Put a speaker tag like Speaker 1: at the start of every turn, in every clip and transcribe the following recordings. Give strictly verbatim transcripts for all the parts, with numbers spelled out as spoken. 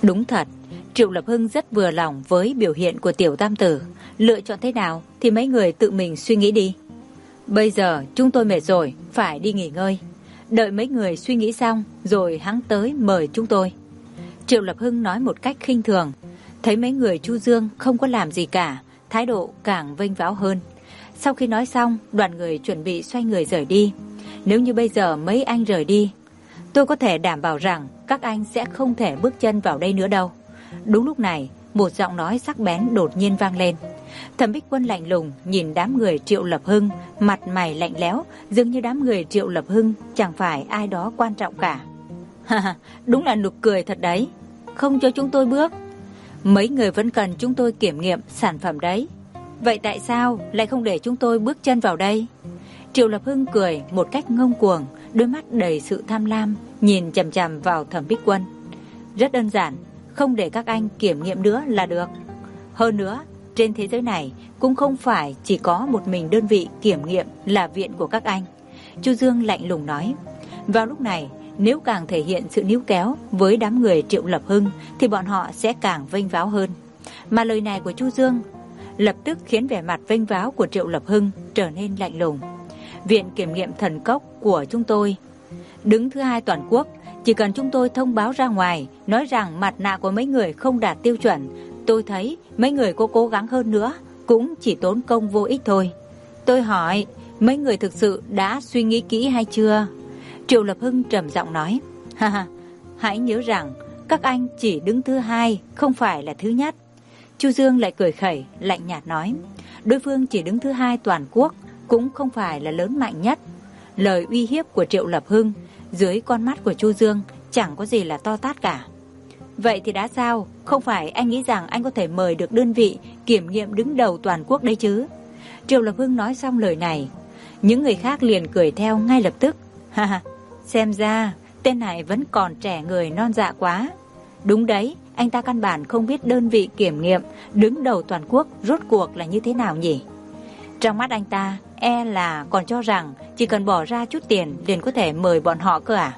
Speaker 1: Đúng thật, Triệu Lập Hưng rất vừa lòng với biểu hiện của tiểu tam tử. Lựa chọn thế nào thì mấy người tự mình suy nghĩ đi. Bây giờ chúng tôi mệt rồi, phải đi nghỉ ngơi. Đợi mấy người suy nghĩ xong rồi hắn tới mời chúng tôi. Triệu Lập Hưng nói một cách khinh thường. Thấy mấy người Chu Dương không có làm gì cả, thái độ càng vênh váo hơn. Sau khi nói xong, đoàn người chuẩn bị xoay người rời đi. Nếu như bây giờ mấy anh rời đi, tôi có thể đảm bảo rằng các anh sẽ không thể bước chân vào đây nữa đâu. Đúng lúc này, một giọng nói sắc bén đột nhiên vang lên. Thẩm Bích Quân lạnh lùng nhìn đám người Triệu Lập Hưng, mặt mày lạnh lẽo, dường như đám người Triệu Lập Hưng chẳng phải ai đó quan trọng cả. Ha ha, đúng là nụ cười thật đấy. Không cho chúng tôi bước. Mấy người vẫn cần chúng tôi kiểm nghiệm sản phẩm đấy. Vậy tại sao lại không để chúng tôi bước chân vào đây? Triệu Lập Hưng cười một cách ngông cuồng, đôi mắt đầy sự tham lam, nhìn chằm chằm vào Thẩm Bích Quân. Rất đơn giản, không để các anh kiểm nghiệm nữa là được. Hơn nữa, trên thế giới này cũng không phải chỉ có một mình đơn vị kiểm nghiệm là viện của các anh. Chu Dương lạnh lùng nói. Vào lúc này, nếu càng thể hiện sự níu kéo với đám người Triệu Lập Hưng thì bọn họ sẽ càng vênh váo hơn. Mà lời này của Chu Dương lập tức khiến vẻ mặt vênh váo của Triệu Lập Hưng trở nên lạnh lùng. Viện kiểm nghiệm thần cốc của chúng tôi đứng thứ hai toàn quốc. Chỉ cần chúng tôi thông báo ra ngoài, nói rằng mặt nạ của mấy người không đạt tiêu chuẩn, tôi thấy mấy người có cố gắng hơn nữa cũng chỉ tốn công vô ích thôi. Tôi hỏi, mấy người thực sự đã suy nghĩ kỹ hay chưa? Triệu Lập Hưng trầm giọng nói. Ha ha, hãy nhớ rằng các anh chỉ đứng thứ hai, không phải là thứ nhất. Chu Dương lại cười khẩy, lạnh nhạt nói. Đối phương chỉ đứng thứ hai toàn quốc, cũng không phải là lớn mạnh nhất. Lời uy hiếp của Triệu Lập Hưng dưới con mắt của Chu Dương chẳng có gì là to tát cả. Vậy thì đã sao? Không phải anh nghĩ rằng anh có thể mời được đơn vị kiểm nghiệm đứng đầu toàn quốc đấy chứ? Triệu Lập Hưng nói xong lời này, những người khác liền cười theo ngay lập tức. Ha ha, xem ra tên này vẫn còn trẻ người non dạ quá. Đúng đấy, anh ta căn bản không biết đơn vị kiểm nghiệm đứng đầu toàn quốc rốt cuộc là như thế nào nhỉ? Trong mắt anh ta e là còn cho rằng chỉ cần bỏ ra chút tiền liền có thể mời bọn họ cơ à?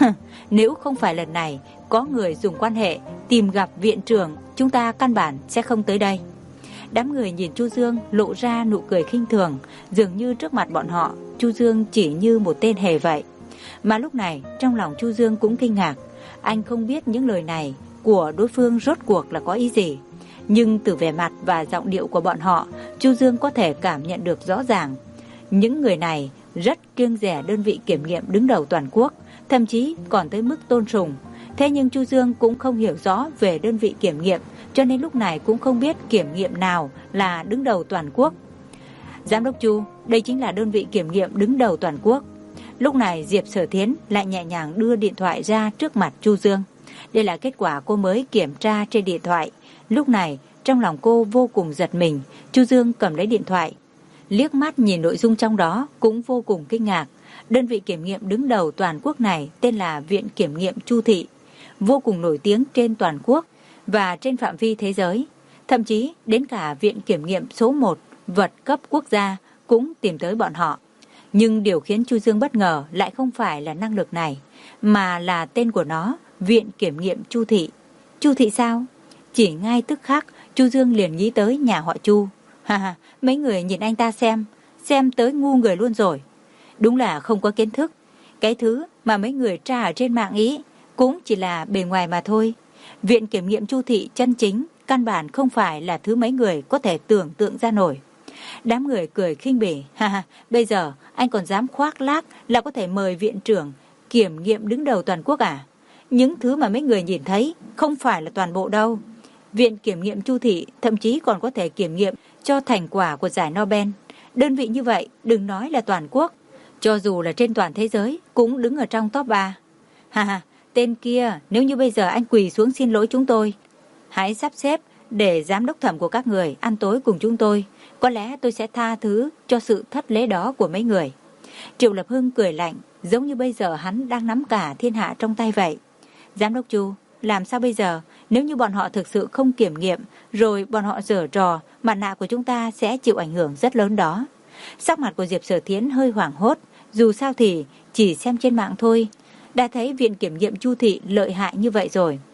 Speaker 1: Nếu không phải lần này có người dùng quan hệ tìm gặp viện trưởng, chúng ta căn bản sẽ không tới đây. Đám người nhìn Chu Dương lộ ra nụ cười khinh thường, dường như trước mặt bọn họ Chu Dương chỉ như một tên hề vậy. Mà lúc này trong lòng Chu Dương cũng kinh ngạc. Anh không biết những lời này của đối phương rốt cuộc là có ý gì, nhưng từ vẻ mặt và giọng điệu của bọn họ, Chu Dương có thể cảm nhận được rõ ràng. Những người này rất kiêng dè đơn vị kiểm nghiệm đứng đầu toàn quốc, thậm chí còn tới mức tôn sùng. Thế nhưng Chu Dương cũng không hiểu rõ về đơn vị kiểm nghiệm, cho nên lúc này cũng không biết kiểm nghiệm nào là đứng đầu toàn quốc. Giám đốc Chu, đây chính là đơn vị kiểm nghiệm đứng đầu toàn quốc. Lúc này Diệp Sở Thiến lại nhẹ nhàng đưa điện thoại ra trước mặt Chu Dương. Đây là kết quả cô mới kiểm tra trên điện thoại. Lúc này trong lòng cô vô cùng giật mình. Chu Dương cầm lấy điện thoại, liếc mắt nhìn nội dung trong đó cũng vô cùng kinh ngạc. Đơn vị kiểm nghiệm đứng đầu toàn quốc này tên là Viện Kiểm nghiệm Chu Thị, vô cùng nổi tiếng trên toàn quốc và trên phạm vi thế giới. Thậm chí đến cả Viện Kiểm nghiệm số một vật cấp quốc gia cũng tìm tới bọn họ. Nhưng điều khiến Chu Dương bất ngờ lại không phải là năng lực này, mà là tên của nó, Viện Kiểm nghiệm Chu Thị. Chu Thị sao? Chỉ ngay tức khắc Chu Dương liền nghĩ tới nhà họ Chu. Ha ha, mấy người nhìn anh ta xem, xem tới ngu người luôn rồi. Đúng là không có kiến thức. Cái thứ mà mấy người tra ở trên mạng ý cũng chỉ là bề ngoài mà thôi. Viện Kiểm nghiệm Chu Thị chân chính căn bản không phải là thứ mấy người có thể tưởng tượng ra nổi. Đám người cười khinh bỉ. Ha ha, bây giờ anh còn dám khoác lác là có thể mời viện trưởng kiểm nghiệm đứng đầu toàn quốc à? Những thứ mà mấy người nhìn thấy không phải là toàn bộ đâu. Viện Kiểm nghiệm Chu Thị thậm chí còn có thể kiểm nghiệm cho thành quả của giải Nobel. Đơn vị như vậy đừng nói là toàn quốc, cho dù là trên toàn thế giới cũng đứng ở trong top ba. Ha ha, tên kia, nếu như bây giờ anh quỳ xuống xin lỗi chúng tôi, hãy sắp xếp để giám đốc thẩm của các người ăn tối cùng chúng tôi, có lẽ tôi sẽ tha thứ cho sự thất lễ đó của mấy người. Triệu Lập Hưng cười lạnh, giống như bây giờ hắn đang nắm cả thiên hạ trong tay vậy. Giám đốc Chu, làm sao bây giờ? Nếu như bọn họ thực sự không kiểm nghiệm, rồi bọn họ giở trò, mặt nạ của chúng ta sẽ chịu ảnh hưởng rất lớn đó. Sắc mặt của Diệp Sở Thiến hơi hoảng hốt, dù sao thì chỉ xem trên mạng thôi, đã thấy Viện Kiểm nghiệm Chu Thị lợi hại như vậy rồi.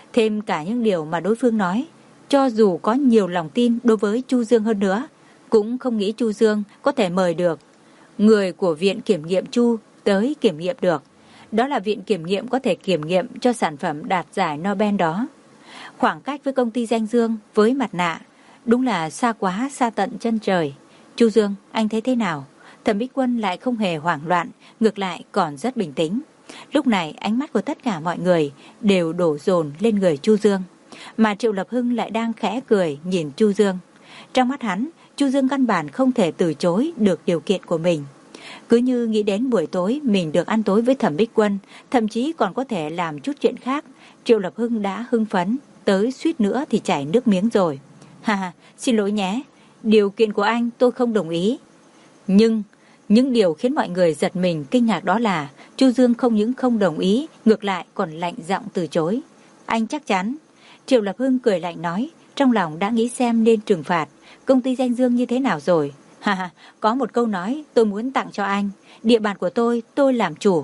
Speaker 1: Thêm cả những điều mà đối phương nói, cho dù có nhiều lòng tin đối với Chu Dương hơn nữa, cũng không nghĩ Chu Dương có thể mời được người của Viện Kiểm nghiệm Chu tới kiểm nghiệm được. Đó là viện kiểm nghiệm có thể kiểm nghiệm cho sản phẩm đạt giải Nobel đó. Khoảng cách với công ty danh Dương với mặt nạ đúng là xa quá xa tận chân trời. Chu Dương, anh thấy thế nào? Thẩm Bích Quân lại không hề hoảng loạn, ngược lại còn rất bình tĩnh. Lúc này ánh mắt của tất cả mọi người đều đổ dồn lên người Chu Dương, mà Triệu Lập Hưng lại đang khẽ cười nhìn Chu Dương. Trong mắt hắn, Chu Dương căn bản không thể từ chối được điều kiện của mình. Cứ như nghĩ đến buổi tối mình được ăn tối với Thẩm Bích Quân, thậm chí còn có thể làm chút chuyện khác, Triệu Lập Hưng đã hưng phấn, tới suýt nữa thì chảy nước miếng rồi. Ha ha, xin lỗi nhé, điều kiện của anh tôi không đồng ý. Nhưng, những điều khiến mọi người giật mình kinh ngạc đó là Chu Dương không những không đồng ý, ngược lại còn lạnh giọng từ chối. Anh chắc chắn? Triệu Lập Hưng cười lạnh nói, trong lòng đã nghĩ xem nên trừng phạt công ty danh Dương như thế nào rồi. Ha ha, có một câu nói tôi muốn tặng cho anh, địa bàn của tôi, tôi làm chủ.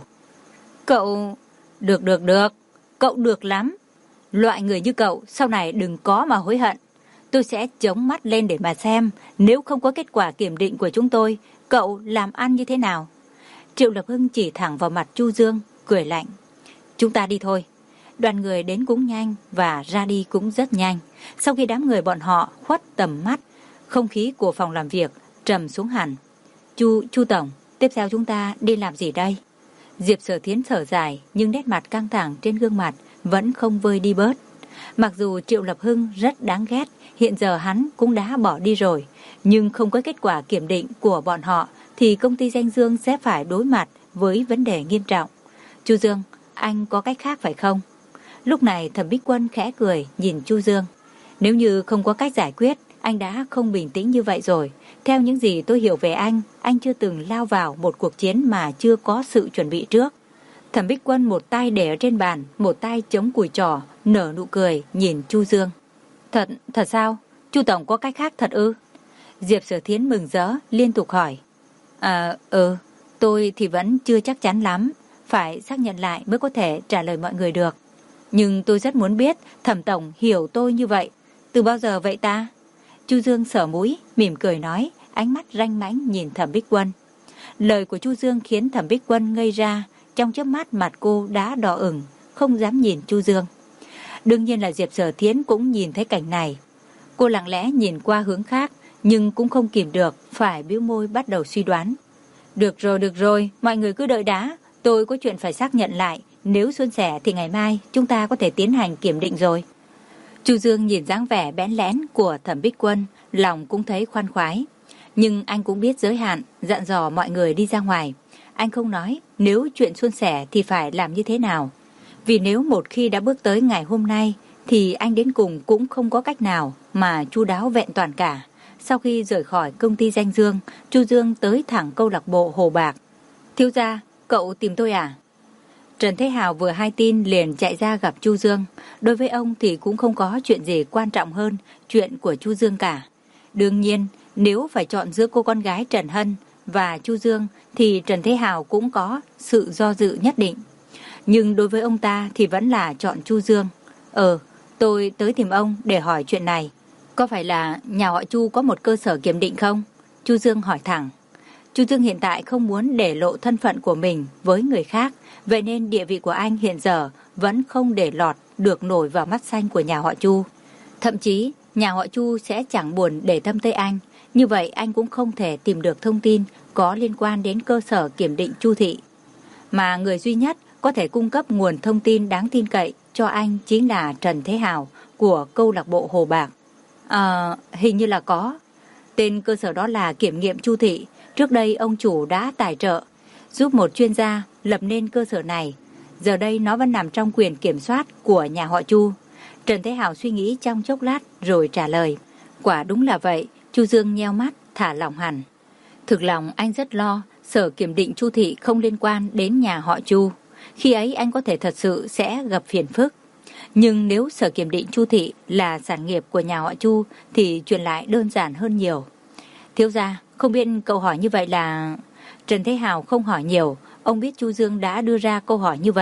Speaker 1: Cậu... Được được được, cậu được lắm. Loại người như cậu sau này đừng có mà hối hận. Tôi sẽ chống mắt lên để mà xem, nếu không có kết quả kiểm định của chúng tôi, cậu làm ăn như thế nào? Triệu Lập Hưng chỉ thẳng vào mặt Chu Dương, cười lạnh. Chúng ta đi thôi. Đoàn người đến cũng nhanh và ra đi cũng rất nhanh. Sau khi đám người bọn họ khuất tầm mắt, không khí của phòng làm việc trầm xuống hẳn. Chu, Chu Tổng, tiếp theo chúng ta đi làm gì đây? Diệp Sở Thiến thở dài, nhưng nét mặt căng thẳng trên gương mặt vẫn không vơi đi bớt. Mặc dù Triệu Lập Hưng rất đáng ghét, hiện giờ hắn cũng đã bỏ đi rồi, nhưng không có kết quả kiểm định của bọn họ thì công ty danh Dương sẽ phải đối mặt với vấn đề nghiêm trọng. Chu Dương, anh có cách khác phải không? Lúc này Thẩm Bích Quân khẽ cười nhìn Chu Dương. Nếu như không có cách giải quyết, anh đã không bình tĩnh như vậy rồi. Theo những gì tôi hiểu về anh, anh chưa từng lao vào một cuộc chiến mà chưa có sự chuẩn bị trước. Thẩm Bích Quân một tay để ở trên bàn, một tay chống cùi trỏ, nở nụ cười nhìn Chu Dương. Thật, thật sao? Chu Tổng có cách khác thật ư? Diệp Sở Thiến mừng rỡ, liên tục hỏi. À, ừ, tôi thì vẫn chưa chắc chắn lắm, phải xác nhận lại mới có thể trả lời mọi người được. Nhưng tôi rất muốn biết Thẩm Tổng hiểu tôi như vậy. Từ bao giờ vậy ta? Chu Dương sờ mũi, mỉm cười nói, ánh mắt ranh mãnh nhìn Thẩm Bích Quân. Lời của Chu Dương khiến Thẩm Bích Quân ngây ra, trong chớp mắt mặt cô đã đỏ ửng, không dám nhìn Chu Dương. Đương nhiên là Diệp Sở Thiến cũng nhìn thấy cảnh này. Cô lặng lẽ nhìn qua hướng khác, nhưng cũng không kìm được, phải bĩu môi bắt đầu suy đoán. Được rồi, được rồi, mọi người cứ đợi đã, tôi có chuyện phải xác nhận lại, nếu suôn sẻ thì ngày mai chúng ta có thể tiến hành kiểm định rồi. Chu Dương nhìn dáng vẻ bẽn lẽn của Thẩm Bích Quân, lòng cũng thấy khoan khoái. Nhưng anh cũng biết giới hạn, dặn dò mọi người đi ra ngoài. Anh không nói nếu chuyện suôn sẻ thì phải làm như thế nào. Vì nếu một khi đã bước tới ngày hôm nay thì anh đến cùng cũng không có cách nào mà chu đáo vẹn toàn cả. Sau khi rời khỏi công ty danh Dương, Chu Dương tới thẳng câu lạc bộ Hồ Bạc. Thiếu gia, cậu tìm tôi à? Trần Thế Hào vừa hay tin liền chạy ra gặp Chu Dương. Đối với ông thì cũng không có chuyện gì quan trọng hơn chuyện của Chu Dương cả. Đương nhiên, nếu phải chọn giữa cô con gái Trần Hân và Chu Dương thì Trần Thế Hào cũng có sự do dự nhất định. Nhưng đối với ông ta thì vẫn là chọn Chu Dương. Ờ, tôi tới tìm ông để hỏi chuyện này. Có phải là nhà họ Chu có một cơ sở kiểm định không? Chu Dương hỏi thẳng. Chu Dương hiện tại không muốn để lộ thân phận của mình với người khác, vậy nên địa vị của anh hiện giờ vẫn không để lọt được nổi vào mắt xanh của nhà họ Chu. Thậm chí, nhà họ Chu sẽ chẳng buồn để tâm tới anh. Như vậy anh cũng không thể tìm được thông tin có liên quan đến cơ sở kiểm định Chu thị. Mà người duy nhất có thể cung cấp nguồn thông tin đáng tin cậy cho anh chính là Trần Thế Hào của câu lạc bộ Hồ Bạc. À, hình như là có. Tên cơ sở đó là Kiểm nghiệm Chu thị. Trước đây ông chủ đã tài trợ, giúp một chuyên gia lập nên cơ sở này. Giờ đây nó vẫn nằm trong quyền kiểm soát của nhà họ Chu. Trần Thế Hào suy nghĩ trong chốc lát rồi trả lời. Quả đúng là vậy. Chu Dương nheo mắt, thả lỏng hẳn. Thực lòng anh rất lo sở kiểm định Chu thị không liên quan đến nhà họ Chu. Khi ấy anh có thể thật sự sẽ gặp phiền phức. Nhưng nếu sở kiểm định Chu thị là sản nghiệp của nhà họ Chu thì chuyện lại đơn giản hơn nhiều. Thiếu gia, không biết cậu hỏi như vậy là... Trần Thế Hào không hỏi nhiều. Ông biết Chu Dương đã đưa ra câu hỏi như vậy,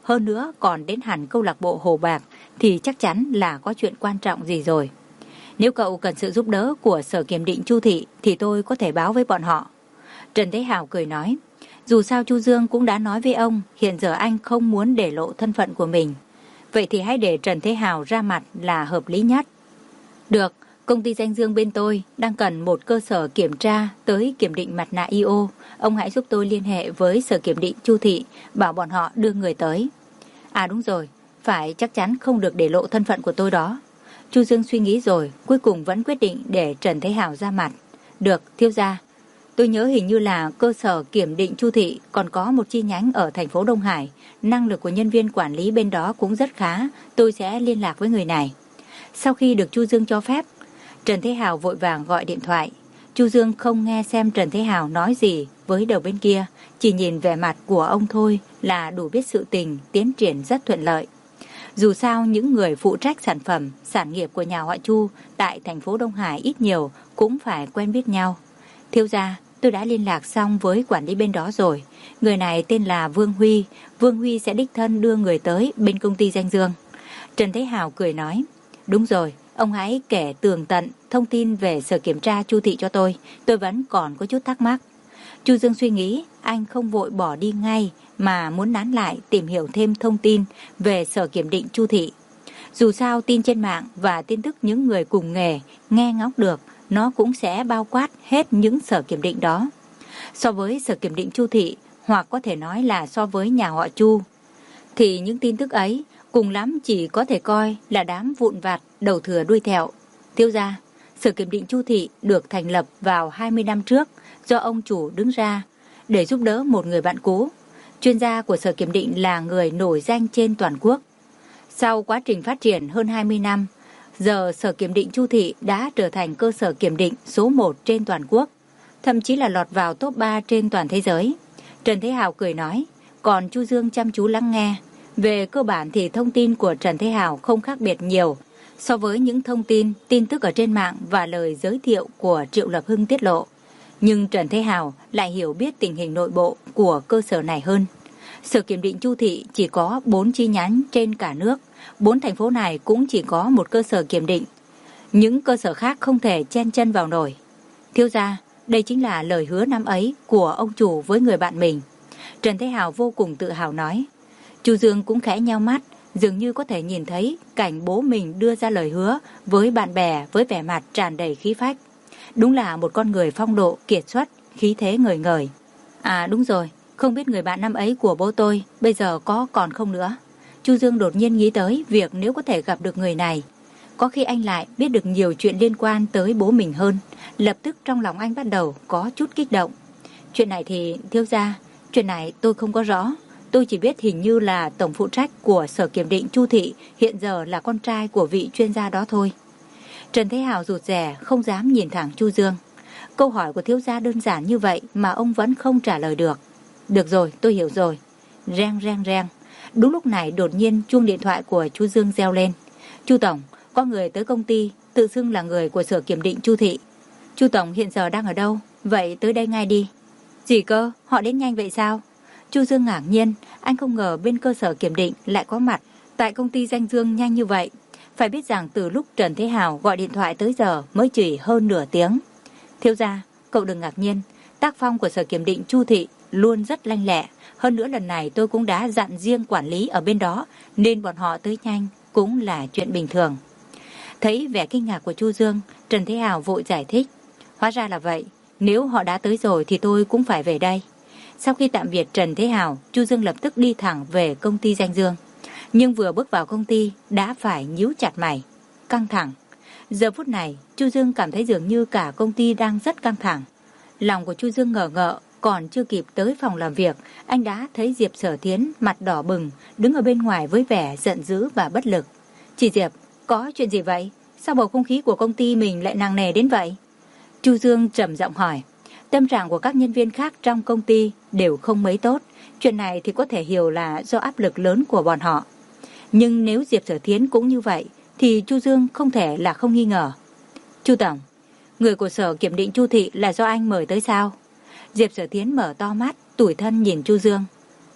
Speaker 1: hơn nữa còn đến hẳn câu lạc bộ Hồ Bạc thì chắc chắn là có chuyện quan trọng gì rồi. Nếu cậu cần sự giúp đỡ của Sở Kiểm định Chu Thị thì tôi có thể báo với bọn họ. Trần Thế Hào cười nói, dù sao Chu Dương cũng đã nói với ông, hiện giờ anh không muốn để lộ thân phận của mình. Vậy thì hãy để Trần Thế Hào ra mặt là hợp lý nhất. Được, công ty Danh Dương bên tôi đang cần một cơ sở kiểm tra tới kiểm định mặt nạ i ô. Ông hãy giúp tôi liên hệ với Sở Kiểm định Chu Thị, bảo bọn họ đưa người tới. À đúng rồi, phải chắc chắn không được để lộ thân phận của tôi đó. Chu Dương suy nghĩ rồi, cuối cùng vẫn quyết định để Trần Thế Hào ra mặt. Được, thiếu gia. Tôi nhớ hình như là cơ sở kiểm định Chu Thị còn có một chi nhánh ở thành phố Đông Hải. Năng lực của nhân viên quản lý bên đó cũng rất khá. Tôi sẽ liên lạc với người này. Sau khi được Chu Dương cho phép, Trần Thế Hào vội vàng gọi điện thoại. Chu Dương không nghe xem Trần Thế Hào nói gì với đầu bên kia. Chỉ nhìn vẻ mặt của ông thôi là đủ biết sự tình tiến triển rất thuận lợi. Dù sao những người phụ trách sản phẩm, sản nghiệp của nhà họ Chu tại thành phố Đông Hải ít nhiều cũng phải quen biết nhau. Thiếu gia, tôi đã liên lạc xong với quản lý bên đó rồi. Người này tên là Vương Huy. Vương Huy sẽ đích thân đưa người tới bên công ty Danh Dương. Trần Thế Hào cười nói, đúng rồi, ông hãy kể tường tận thông tin về Sở Kiểm tra Chu Thị cho tôi. Tôi vẫn còn có chút thắc mắc. Chu Dương suy nghĩ, anh không vội bỏ đi ngay mà muốn nán lại tìm hiểu thêm thông tin về Sở Kiểm định Chu Thị. Dù sao tin trên mạng và tin tức những người cùng nghề nghe ngóng được, nó cũng sẽ bao quát hết những sở kiểm định đó. So với Sở Kiểm định Chu Thị, hoặc có thể nói là so với nhà họ Chu, thì những tin tức ấy cùng lắm chỉ có thể coi là đám vụn vặt đầu thừa đuôi thẹo. Thiếu gia, Sở Kiểm định Chu Thị được thành lập vào hai mươi năm trước do ông chủ đứng ra để giúp đỡ một người bạn cũ. Chuyên gia của Sở Kiểm định là người nổi danh trên toàn quốc. Sau quá trình phát triển hơn hai mươi năm, giờ Sở Kiểm định Chu Thị đã trở thành cơ sở kiểm định số một trên toàn quốc, thậm chí là lọt vào top ba trên toàn thế giới. Trần Thế Hào cười nói, còn Chu Dương chăm chú lắng nghe. Về cơ bản thì thông tin của Trần Thế Hào không khác biệt nhiều so với những thông tin, tin tức ở trên mạng và lời giới thiệu của Triệu Lập Hưng tiết lộ. Nhưng Trần Thế Hào lại hiểu biết tình hình nội bộ của cơ sở này hơn. Sở Kiểm định Chu Thị chỉ có bốn chi nhánh trên cả nước, bốn thành phố này cũng chỉ có một cơ sở kiểm định. Những cơ sở khác không thể chen chân vào nổi. Thiếu gia, đây chính là lời hứa năm ấy của ông chủ với người bạn mình. Trần Thế Hào vô cùng tự hào nói. Chu Dương cũng khẽ nheo mắt, dường như có thể nhìn thấy cảnh bố mình đưa ra lời hứa với bạn bè với vẻ mặt tràn đầy khí phách. Đúng là một con người phong độ, kiệt xuất, khí thế ngời ngời. À đúng rồi, không biết người bạn năm ấy của bố tôi bây giờ có còn không nữa. Chu Dương đột nhiên nghĩ tới việc nếu có thể gặp được người này, có khi anh lại biết được nhiều chuyện liên quan tới bố mình hơn. Lập tức trong lòng anh bắt đầu có chút kích động. Chuyện này thì thiếu gia, chuyện này tôi không có rõ. Tôi chỉ biết hình như là tổng phụ trách của Sở Kiểm định Chu Thị hiện giờ là con trai của vị chuyên gia đó thôi. Trần Thế Hào rụt rè không dám nhìn thẳng Chu Dương. Câu hỏi của thiếu gia đơn giản như vậy mà ông vẫn không trả lời được. Được rồi, tôi hiểu rồi. Reng reng reng. Đúng lúc này đột nhiên chuông điện thoại của Chu Dương reo lên. Chu Tổng, có người tới công ty, tự xưng là người của Sở Kiểm định Chu Thị. Chu Tổng hiện giờ đang ở đâu? Vậy tới đây ngay đi. Gì cơ? Họ đến nhanh vậy sao? Chu Dương ngạc nhiên, anh không ngờ bên cơ sở kiểm định lại có mặt tại công ty Danh Dương nhanh như vậy. Phải biết rằng từ lúc Trần Thế Hào gọi điện thoại tới giờ mới chỉ hơn nửa tiếng. Thiếu gia, cậu đừng ngạc nhiên, tác phong của Sở Kiểm định Chu Thị luôn rất lanh lẹ. Hơn nữa lần này tôi cũng đã dặn riêng quản lý ở bên đó, nên bọn họ tới nhanh cũng là chuyện bình thường. Thấy vẻ kinh ngạc của Chu Dương, Trần Thế Hào vội giải thích. Hóa ra là vậy, nếu họ đã tới rồi thì tôi cũng phải về đây. Sau khi tạm biệt Trần Thế Hào, Chu Dương lập tức đi thẳng về công ty Danh Dương. Nhưng vừa bước vào công ty đã phải nhíu chặt mày, căng thẳng. Giờ phút này, Chu Dương cảm thấy dường như cả công ty đang rất căng thẳng. Lòng của Chu Dương ngờ ngợ, còn chưa kịp tới phòng làm việc, anh đã thấy Diệp Sở Thiến mặt đỏ bừng, đứng ở bên ngoài với vẻ giận dữ và bất lực. Chị Diệp, có chuyện gì vậy? Sao bầu không khí của công ty mình lại nặng nề đến vậy? Chu Dương trầm giọng hỏi. Tâm trạng của các nhân viên khác trong công ty đều không mấy tốt. Chuyện này thì có thể hiểu là do áp lực lớn của bọn họ. Nhưng nếu Diệp Sở Thiến cũng như vậy, thì Chu Dương không thể là không nghi ngờ. Chu Tổng, người của Sở Kiểm định Chu Thị là do anh mời tới sao? Diệp Sở Thiến mở to mắt, tủi thân nhìn Chu Dương.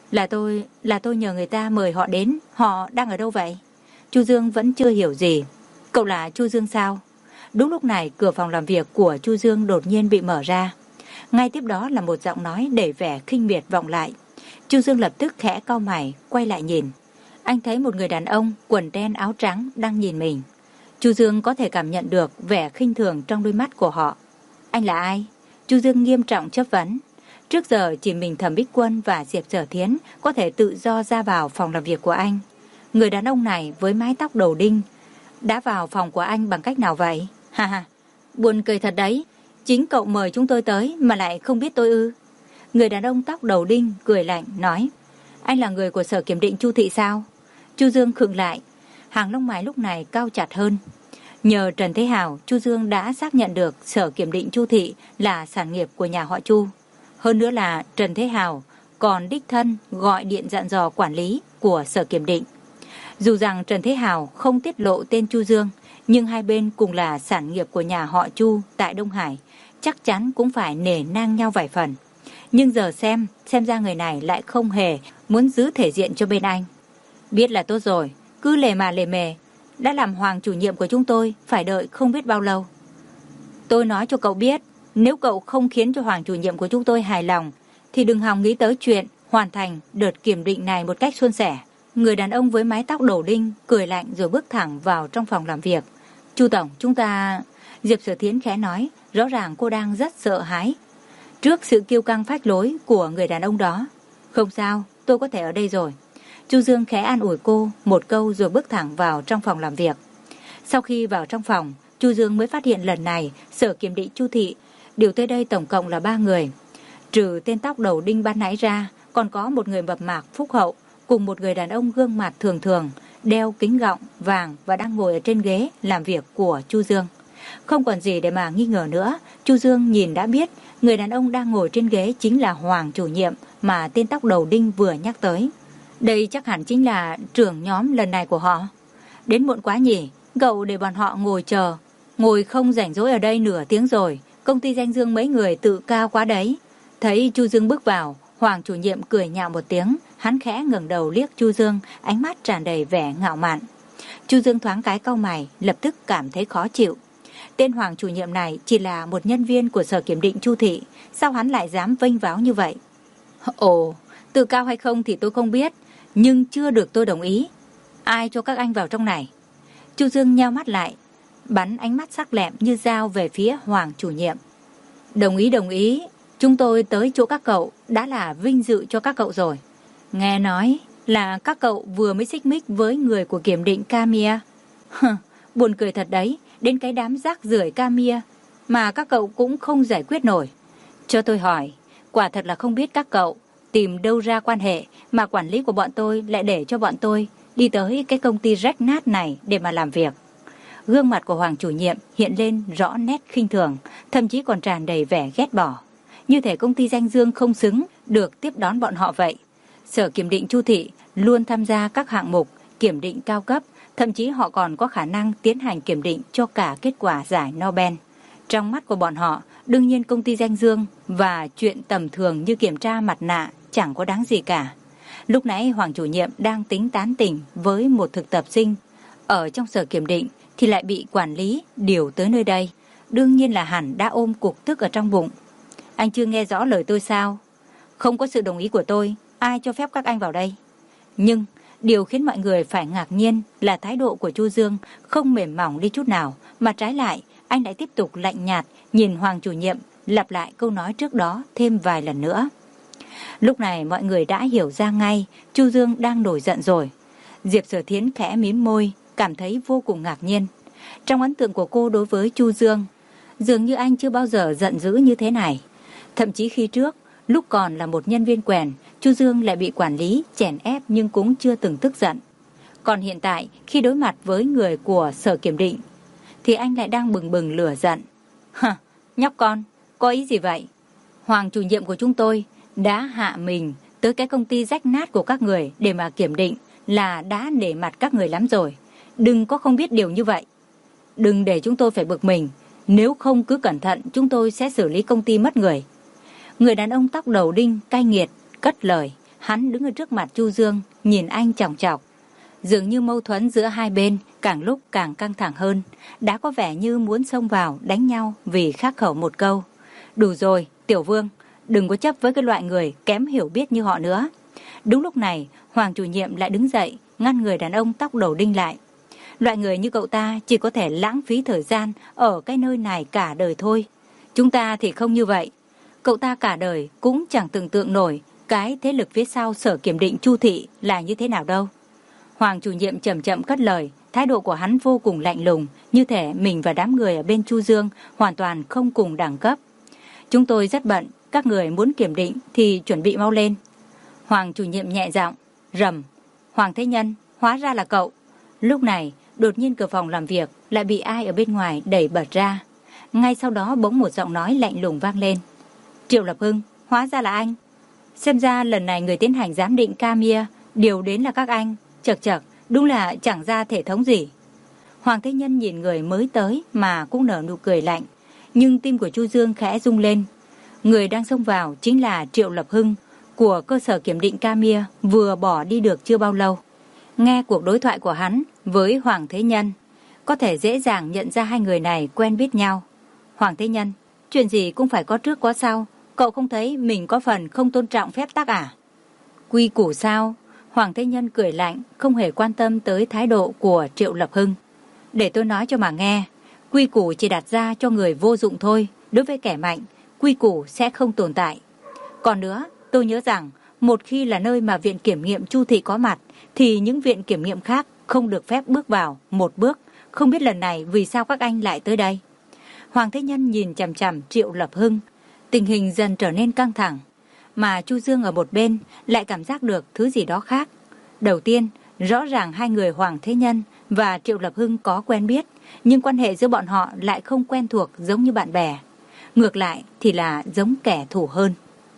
Speaker 1: Là tôi, là tôi nhờ người ta mời họ đến, họ đang ở đâu vậy? Chu Dương vẫn chưa hiểu gì. Cậu là Chu Dương sao? Đúng lúc này cửa phòng làm việc của Chu Dương đột nhiên bị mở ra. Ngay tiếp đó là một giọng nói đầy vẻ khinh miệt vọng lại. Chu Dương lập tức khẽ cau mày, quay lại nhìn. Anh thấy một người đàn ông quần đen áo trắng đang nhìn mình. Chu Dương có thể cảm nhận được vẻ khinh thường trong đôi mắt của họ. Anh là ai? Chu Dương nghiêm trọng chất vấn. Trước giờ chỉ mình Thẩm Bích Quân và Diệp Sở Thiến có thể tự do ra vào phòng làm việc của anh. Người đàn ông này với mái tóc đầu đinh đã vào phòng của anh bằng cách nào vậy? Ha ha, buồn cười thật đấy. Chính cậu mời chúng tôi tới mà lại không biết tôi ư? Người đàn ông tóc đầu đinh cười lạnh nói. Anh là người của Sở Kiểm định Chu Thị sao? Chu Dương khựng lại. Hàng lông mày lúc này cao chặt hơn. Nhờ Trần Thế Hào, Chu Dương đã xác nhận được Sở Kiểm định Chu Thị là sản nghiệp của nhà họ Chu. Hơn nữa là Trần Thế Hào còn đích thân gọi điện dặn dò quản lý của Sở Kiểm định. Dù rằng Trần Thế Hào không tiết lộ tên Chu Dương, nhưng hai bên cùng là sản nghiệp của nhà họ Chu tại Đông Hải, chắc chắn cũng phải nể nang nhau vài phần. Nhưng giờ xem, xem ra người này lại không hề muốn giữ thể diện cho bên anh. Biết là tốt rồi, cứ lề mà lề mề, đã làm Hoàng chủ nhiệm của chúng tôi phải đợi không biết bao lâu. Tôi nói cho cậu biết, nếu cậu không khiến cho Hoàng chủ nhiệm của chúng tôi hài lòng, thì đừng hòng nghĩ tới chuyện hoàn thành đợt kiểm định này một cách suôn sẻ. Người đàn ông với mái tóc đầu đinh cười lạnh rồi bước thẳng vào trong phòng làm việc. Chu tổng, chúng ta... Diệp Sở Thiến khẽ nói, rõ ràng cô đang rất sợ hãi trước sự kiêu căng phách lối của người đàn ông đó. Không sao, tôi có thể ở đây rồi. Chu Dương khẽ an ủi cô một câu rồi bước thẳng vào trong phòng làm việc. Sau khi vào trong phòng, Chu Dương mới phát hiện lần này Sở Kiểm định Chu Thị điều tới đây tổng cộng là ba người. Trừ tên tóc đầu đinh ban nãy ra, còn có một người mập mạp phúc hậu cùng một người đàn ông gương mặt thường thường, đeo kính gọng vàng và đang ngồi ở trên ghế làm việc của Chu Dương. Không còn gì để mà nghi ngờ nữa, Chu Dương nhìn đã biết người đàn ông đang ngồi trên ghế chính là Hoàng chủ nhiệm mà tên tóc đầu đinh vừa nhắc tới. Đây chắc hẳn chính là trưởng nhóm lần này của họ. Đến muộn quá nhỉ, cậu để bọn họ ngồi chờ. Ngồi không rảnh rỗi ở đây nửa tiếng rồi, công ty danh dương mấy người tự cao quá đấy. Thấy Chu Dương bước vào, Hoàng chủ nhiệm cười nhạo một tiếng, hắn khẽ ngẩng đầu liếc Chu Dương, ánh mắt tràn đầy vẻ ngạo mạn. Chu Dương thoáng cái cau mày, lập tức cảm thấy khó chịu. Tên Hoàng chủ nhiệm này chỉ là một nhân viên của Sở Kiểm định Chu Thị, sao hắn lại dám vênh váo như vậy? Ồ, tự cao hay không thì tôi không biết, nhưng chưa được tôi đồng ý. Ai cho các anh vào trong này? Chu Dương nheo mắt lại, bắn ánh mắt sắc lẹm như dao về phía Hoàng chủ nhiệm. Đồng ý đồng ý, chúng tôi tới chỗ các cậu đã là vinh dự cho các cậu rồi. Nghe nói là các cậu vừa mới xích mích với người của kiểm định Camia. Buồn cười thật đấy, đến cái đám rác rưởi Camia mà các cậu cũng không giải quyết nổi. Cho tôi hỏi, quả thật là không biết các cậu tìm đâu ra quan hệ mà quản lý của bọn tôi lại để cho bọn tôi đi tới cái công ty rách nát này để mà làm việc. Gương mặt của Hoàng chủ nhiệm hiện lên rõ nét khinh thường, thậm chí còn tràn đầy vẻ ghét bỏ. Như thể công ty danh dương không xứng được tiếp đón bọn họ vậy. Sở Kiểm định Chu Thị luôn tham gia các hạng mục kiểm định cao cấp, thậm chí họ còn có khả năng tiến hành kiểm định cho cả kết quả giải Nobel. Trong mắt của bọn họ, đương nhiên công ty danh dương và chuyện tầm thường như kiểm tra mặt nạ chẳng có đáng gì cả. Lúc nãy Hoàng chủ nhiệm đang tính tán tỉnh với một thực tập sinh ở trong Sở Kiểm định thì lại bị quản lý điều tới nơi đây. Đương nhiên là hẳn đã ôm cục tức ở trong bụng. Anh chưa nghe rõ lời tôi sao? Không có sự đồng ý của tôi, ai cho phép các anh vào đây? Nhưng điều khiến mọi người phải ngạc nhiên là thái độ của Chu Dương không mềm mỏng đi chút nào, mà trái lại anh lại tiếp tục lạnh nhạt nhìn Hoàng chủ nhiệm lặp lại câu nói trước đó thêm vài lần nữa. Lúc này mọi người đã hiểu ra ngay Chu Dương đang nổi giận rồi. Diệp Sở Thiến khẽ mím môi, cảm thấy vô cùng ngạc nhiên. Trong ấn tượng của cô đối với Chu Dương, dường như anh chưa bao giờ giận dữ như thế này. Thậm chí khi trước, lúc còn là một nhân viên quèn, Chu Dương lại bị quản lý chèn ép nhưng cũng chưa từng tức giận. Còn hiện tại, khi đối mặt với người của Sở Kiểm định, thì anh lại đang bừng bừng lửa giận. Hả, nhóc con, có ý gì vậy? Hoàng chủ nhiệm của chúng tôi đã hạ mình tới cái công ty rách nát của các người để mà kiểm định là đã nể mặt các người lắm rồi. Đừng có không biết điều như vậy. Đừng để chúng tôi phải bực mình. Nếu không cứ cẩn thận, chúng tôi sẽ xử lý công ty mất người. Người đàn ông tóc đầu đinh cay nghiệt cất lời, Hắn đứng ở trước mặt Chu Dương, nhìn anh chòng chọc. Dường như mâu thuẫn giữa hai bên càng lúc càng căng thẳng hơn, đã có vẻ như muốn xông vào đánh nhau vì khắc khẩu một câu. Đủ rồi, Tiểu Vương, đừng có chấp với cái loại người kém hiểu biết như họ nữa. Đúng lúc này, Hoàng chủ nhiệm lại đứng dậy, ngăn người đàn ông tóc đầu đinh lại. Loại người như cậu ta chỉ có thể lãng phí thời gian ở cái nơi này cả đời thôi. Chúng ta thì không như vậy. Cậu ta cả đời cũng chẳng tưởng tượng nổi cái thế lực phía sau Sở Kiểm định Chu Thị là như thế nào đâu. Hoàng chủ nhiệm chậm chậm cất lời, thái độ của hắn vô cùng lạnh lùng, như thể mình và đám người ở bên Chu Dương hoàn toàn không cùng đẳng cấp. Chúng tôi rất bận, các người muốn kiểm định thì chuẩn bị mau lên. Hoàng chủ nhiệm nhẹ giọng, rầm. Hoàng Thế Nhân, hóa ra là cậu. Lúc này, đột nhiên cửa phòng làm việc lại bị ai ở bên ngoài đẩy bật ra. Ngay sau đó bỗng một giọng nói lạnh lùng vang lên. Triệu Lập Hưng, hóa ra là anh. Xem ra lần này người tiến hành giám định camera đều đến là các anh. Chật chật, đúng là chẳng ra thể thống gì. Hoàng Thế Nhân nhìn người mới tới mà cũng nở nụ cười lạnh. Nhưng tim của Chu Dương khẽ rung lên. Người đang xông vào chính là Triệu Lập Hưng của cơ sở kiểm định camera vừa bỏ đi được chưa bao lâu. Nghe cuộc đối thoại của hắn với Hoàng Thế Nhân, có thể dễ dàng nhận ra hai người này quen biết nhau. Hoàng Thế Nhân, chuyện gì cũng phải có trước có sau. Cậu không thấy mình có phần không tôn trọng phép tắc à? Quy củ sao? Hoàng Thế Nhân cười lạnh, không hề quan tâm tới thái độ của Triệu Lập Hưng. Để tôi nói cho mà nghe, quy củ chỉ đặt ra cho người vô dụng thôi. Đối với kẻ mạnh, quy củ sẽ không tồn tại. Còn nữa, tôi nhớ rằng một khi là nơi mà viện kiểm nghiệm Chu Thị có mặt, thì những viện kiểm nghiệm khác không được phép bước vào một bước. Không biết lần này vì sao các anh lại tới đây? Hoàng Thế Nhân nhìn chằm chằm Triệu Lập Hưng. Tình hình dần trở nên căng thẳng. Mà Chu Dương ở một bên lại cảm giác được thứ gì đó khác. Đầu tiên, rõ ràng hai người Hoàng Thế Nhân và Triệu Lập Hưng có quen biết, nhưng quan hệ giữa bọn họ lại không quen thuộc giống như bạn bè. Ngược lại thì là giống kẻ thù hơn.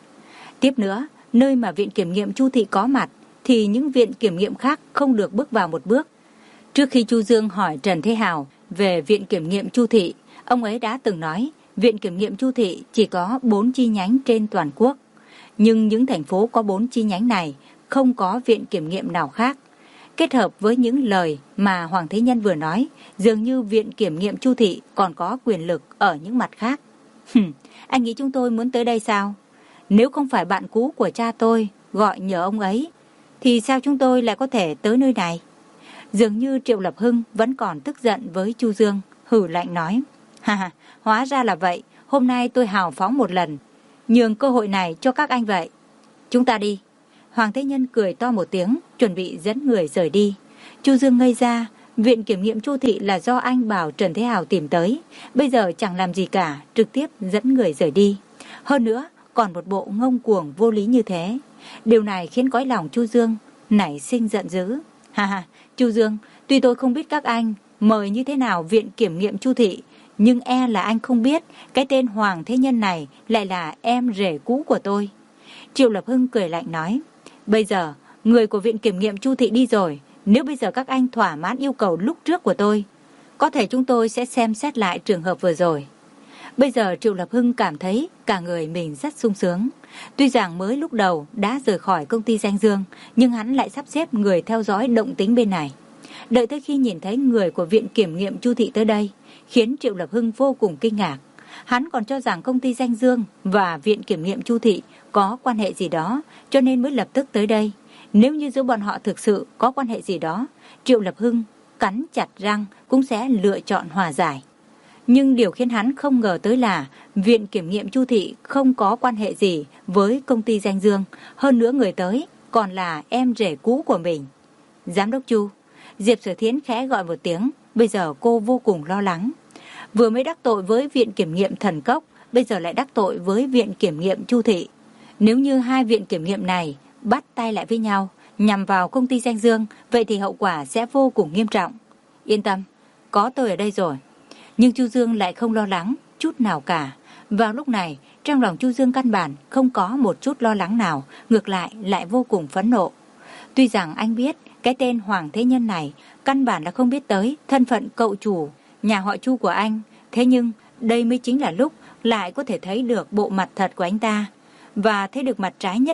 Speaker 1: Tiếp nữa, nơi mà viện kiểm nghiệm Chu Thị có mặt thì những viện kiểm nghiệm khác không được bước vào một bước. Trước khi Chu Dương hỏi Trần Thế Hào về viện kiểm nghiệm Chu Thị, ông ấy đã từng nói viện kiểm nghiệm Chu Thị chỉ có bốn chi nhánh trên toàn quốc. Nhưng những thành phố có bốn chi nhánh này không có viện kiểm nghiệm nào khác. Kết hợp với những lời mà Hoàng Thế Nhân vừa nói, dường như viện kiểm nghiệm Chu Thị còn có quyền lực ở những mặt khác. Hừm, anh nghĩ chúng tôi muốn tới đây sao? Nếu không phải bạn cũ của cha tôi gọi nhờ ông ấy, thì sao chúng tôi lại có thể tới nơi này? Dường như Triệu Lập Hưng vẫn còn tức giận với Chu Dương, hừ lạnh nói. Ha ha, hóa ra là vậy, hôm nay tôi hào phóng một lần, nhường cơ hội này cho các anh vậy. Chúng ta đi. Hoàng Thế Nhân cười to một tiếng, chuẩn bị dẫn người rời đi. Chu Dương ngây ra, viện kiểm nghiệm Chu Thị là do anh bảo Trần Thế Hào tìm tới, bây giờ chẳng làm gì cả, trực tiếp dẫn người rời đi. Hơn nữa, còn một bộ ngông cuồng vô lý như thế. Điều này khiến cõi lòng Chu Dương nảy sinh giận dữ. Ha ha, Chu Dương, tuy tôi không biết các anh mời như thế nào viện kiểm nghiệm Chu Thị, nhưng e là anh không biết cái tên Hoàng Thế Nhân này lại là em rể cũ của tôi. Triệu Lập Hưng cười lạnh nói, bây giờ người của viện kiểm nghiệm Chu Thị đi rồi, nếu bây giờ các anh thỏa mãn yêu cầu lúc trước của tôi, có thể chúng tôi sẽ xem xét lại trường hợp vừa rồi. Bây giờ Triệu Lập Hưng cảm thấy cả người mình rất sung sướng. Tuy rằng mới lúc đầu đã rời khỏi công ty Danh Dương, nhưng hắn lại sắp xếp người theo dõi động tính bên này. Đợi tới khi nhìn thấy người của viện kiểm nghiệm Chu Thị tới đây, khiến Triệu Lập Hưng vô cùng kinh ngạc. Hắn còn cho rằng công ty Danh Dương và viện kiểm nghiệm Chu Thị có quan hệ gì đó, cho nên mới lập tức tới đây. Nếu như giữa bọn họ thực sự có quan hệ gì đó, Triệu Lập Hưng cắn chặt răng cũng sẽ lựa chọn hòa giải. Nhưng điều khiến hắn không ngờ tới là viện kiểm nghiệm Chu Thị không có quan hệ gì với công ty Danh Dương. Hơn nữa người tới còn là em rể cũ của mình. Giám đốc Chu, Diệp Sở Thiến khẽ gọi một tiếng. Bây giờ cô vô cùng lo lắng. Vừa mới đắc tội với viện kiểm nghiệm Thần Cốc, bây giờ lại đắc tội với viện kiểm nghiệm Chu Thị. Nếu như hai viện kiểm nghiệm này bắt tay lại với nhau nhằm vào công ty Danh Dương, vậy thì hậu quả sẽ vô cùng nghiêm trọng. Yên tâm, có tôi ở đây rồi. Nhưng Chu Dương lại không lo lắng chút nào cả. Vào lúc này, trong lòng Chu Dương căn bản không có một chút lo lắng nào, ngược lại lại vô cùng phẫn nộ. Tuy rằng anh biết cái tên Hoàng Thế Nhân này căn bản là không biết tới thân phận cậu chủ nhà họ Chu của anh, thế nhưng đây mới chính là lúc lại có thể thấy được bộ mặt thật của anh ta, và thấy được mặt trái nhất định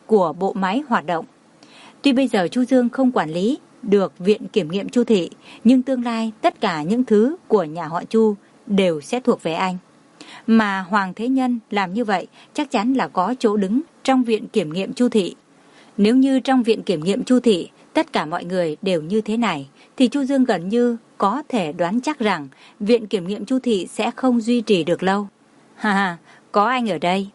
Speaker 1: của bộ máy hoạt động. Tuy bây giờ Chu Dương không quản lý được viện kiểm nghiệm Chu thị, nhưng tương lai tất cả những thứ của nhà họ Chu đều sẽ thuộc về anh. Mà Hoàng Thế Nhân làm như vậy chắc chắn là có chỗ đứng trong viện kiểm nghiệm Chu thị. Nếu như trong viện kiểm nghiệm Chu thị tất cả mọi người đều như thế này, thì Chu Dương gần như có thể đoán chắc rằng viện kiểm nghiệm Chu thị sẽ không duy trì được lâu. Ha ha, có anh ở đây.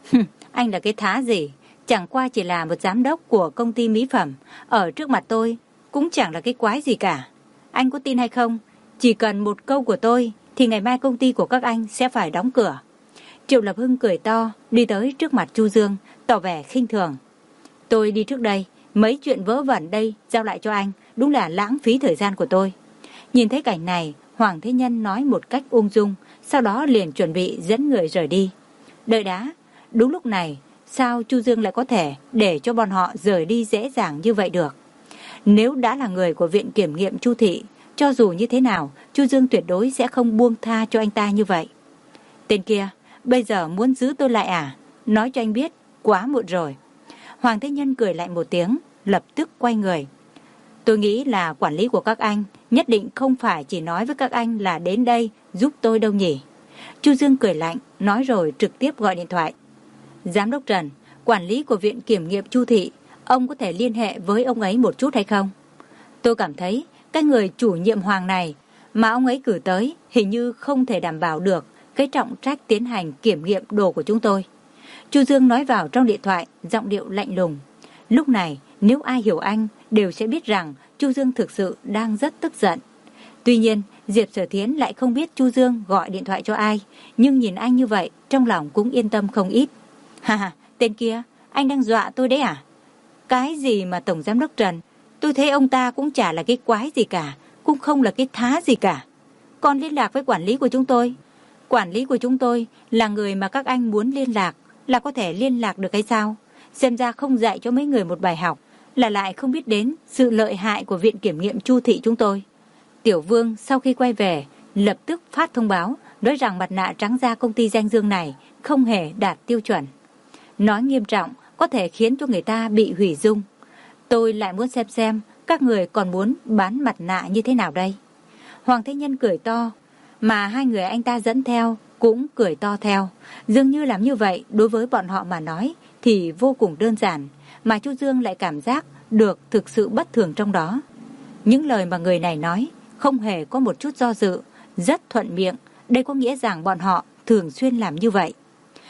Speaker 1: Anh là cái thá gì? Chẳng qua chỉ là một giám đốc của công ty mỹ phẩm, ở trước mặt tôi cũng chẳng là cái quái gì cả. Anh có tin hay không? Chỉ cần một câu của tôi thì ngày mai công ty của các anh sẽ phải đóng cửa. Triệu Lập Hưng cười to, đi tới trước mặt Chu Dương, tỏ vẻ khinh thường. Tôi đi trước đây, mấy chuyện vớ vẩn đây giao lại cho anh, đúng là lãng phí thời gian của tôi. Nhìn thấy cảnh này, Hoàng Thế Nhân nói một cách ung dung, sau đó liền chuẩn bị dẫn người rời đi. Đợi đã, đúng lúc này, sao Chu Dương lại có thể để cho bọn họ rời đi dễ dàng như vậy được? Nếu đã là người của viện kiểm nghiệm Chu thị, cho dù như thế nào, Chu Dương tuyệt đối sẽ không buông tha cho anh ta như vậy. Tên kia, bây giờ muốn giữ tôi lại à? Nói cho anh biết, quá muộn rồi. Hoàng Thế Nhân cười lại một tiếng, lập tức quay người. Tôi nghĩ là quản lý của các anh nhất định không phải chỉ nói với các anh là đến đây giúp tôi đâu nhỉ? Chu Dương cười lạnh, nói rồi trực tiếp gọi điện thoại. Giám đốc Trần, quản lý của viện kiểm nghiệm Chu thị, ông có thể liên hệ với ông ấy một chút hay không? Tôi cảm thấy cái người chủ nhiệm Hoàng này mà ông ấy cử tới hình như không thể đảm bảo được cái trọng trách tiến hành kiểm nghiệm đồ của chúng tôi. Chu Dương nói vào trong điện thoại, giọng điệu lạnh lùng. Lúc này, nếu ai hiểu anh đều sẽ biết rằng Chu Dương thực sự đang rất tức giận. Tuy nhiên, Diệp Sở Thiến lại không biết Chu Dương gọi điện thoại cho ai, nhưng nhìn anh như vậy, trong lòng cũng yên tâm không ít. Ha ha, tên kia, anh đang dọa tôi đấy à? Cái gì mà Tổng Giám đốc Trần, tôi thấy ông ta cũng chả là cái quái gì cả, cũng không là cái thá gì cả. Còn liên lạc với quản lý của chúng tôi. Quản lý của chúng tôi là người mà các anh muốn liên lạc, là có thể liên lạc được hay sao? Xem ra không dạy cho mấy người một bài học, là lại không biết đến sự lợi hại của viện kiểm nghiệm Chu thị chúng tôi. Tiểu Vương sau khi quay về, lập tức phát thông báo, nói rằng mặt nạ trắng da công ty danh dương này không hề đạt tiêu chuẩn. Nói nghiêm trọng, có thể khiến cho người ta bị hủy dung. Tôi lại muốn xem xem các người còn muốn bán mặt nạ như thế nào đây. Hoàng Thế Nhân cười to, mà hai người anh ta dẫn theo cũng cười to theo. Dường như làm như vậy đối với bọn họ mà nói thì vô cùng đơn giản, mà Chu Dương lại cảm giác được thực sự bất thường trong đó. Những lời mà người này nói không hề có một chút do dự, rất thuận miệng. Đây có nghĩa rằng bọn họ thường xuyên làm như vậy.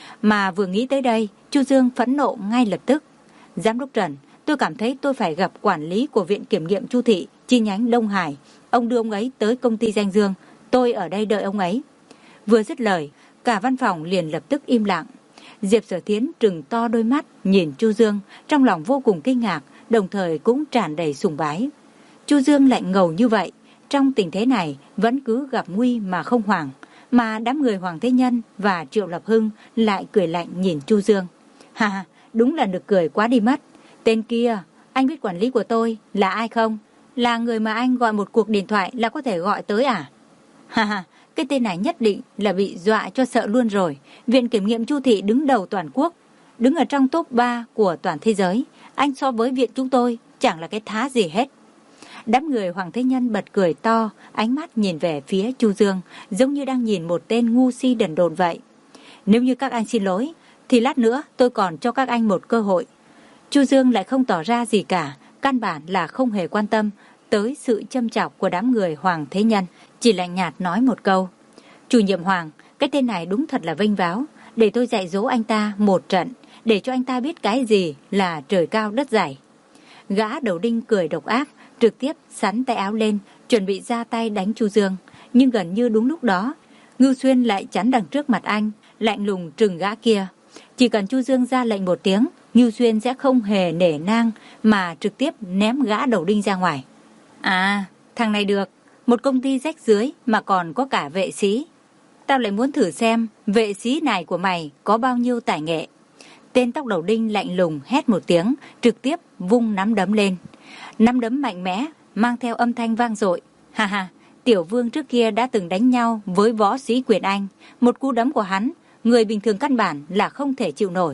Speaker 1: Mà vừa nghĩ tới đây, Chu Dương phẫn nộ ngay lập tức. Giám đốc Trần, tôi cảm thấy tôi phải gặp quản lý của viện kiểm nghiệm Chu thị chi nhánh Đông Hải. Ông đưa ông ấy tới công ty danh dương, tôi ở đây đợi ông ấy. Vừa dứt lời, cả văn phòng liền lập tức im lặng. Diệp Sở Thiến trừng to đôi mắt nhìn Chu Dương, trong lòng vô cùng kinh ngạc, đồng thời cũng tràn đầy sùng bái. Chu Dương lạnh ngầu như vậy, trong tình thế này vẫn cứ gặp nguy mà không hoảng, mà đám người Hoàng Thế Nhân và Triệu Lập Hưng lại cười lạnh nhìn Chu Dương. Ha ha, đúng là nực cười quá đi mất. Tên kia, anh biết quản lý của tôi là ai không? Là người mà anh gọi một cuộc điện thoại là có thể gọi tới à? Ha ha, cái tên này nhất định là bị dọa cho sợ luôn rồi. Viện kiểm nghiệm Chu thị đứng đầu toàn quốc, đứng ở trong top ba của toàn thế giới. Anh so với viện chúng tôi chẳng là cái thá gì hết. Đám người Hoàng Thế Nhân bật cười to, ánh mắt nhìn về phía Chu Dương, giống như đang nhìn một tên ngu si đần độn vậy. Nếu như các anh xin lỗi, thì lát nữa tôi còn cho các anh một cơ hội. Chu Dương lại không tỏ ra gì cả, căn bản là không hề quan tâm tới sự châm chọc của đám người Hoàng Thế Nhân, chỉ lạnh nhạt nói một câu. Chủ nhiệm Hoàng, cái tên này đúng thật là vênh váo, để tôi dạy dỗ anh ta một trận, để cho anh ta biết cái gì là trời cao đất dày. Gã đầu đinh cười độc ác, trực tiếp sắn tay áo lên, chuẩn bị ra tay đánh Chu Dương. Nhưng gần như đúng lúc đó, Ngưu Xuyên lại chắn đằng trước mặt anh, lạnh lùng trừng gã kia. Chỉ cần Chu Dương ra lệnh một tiếng, Ngưu Xuyên sẽ không hề nể nang mà trực tiếp ném gã đầu đinh ra ngoài. À, thằng này được, một công ty rách dưới mà còn có cả vệ sĩ. Tao lại muốn thử xem vệ sĩ này của mày có bao nhiêu tài nghệ. Tên tóc đầu đinh lạnh lùng hét một tiếng, trực tiếp vung nắm đấm lên. Nắm đấm mạnh mẽ, mang theo âm thanh vang dội. Ha ha, Tiểu Vương trước kia đã từng đánh nhau với võ sĩ Quyền Anh. Một cú đấm của hắn, người bình thường căn bản là không thể chịu nổi. Chu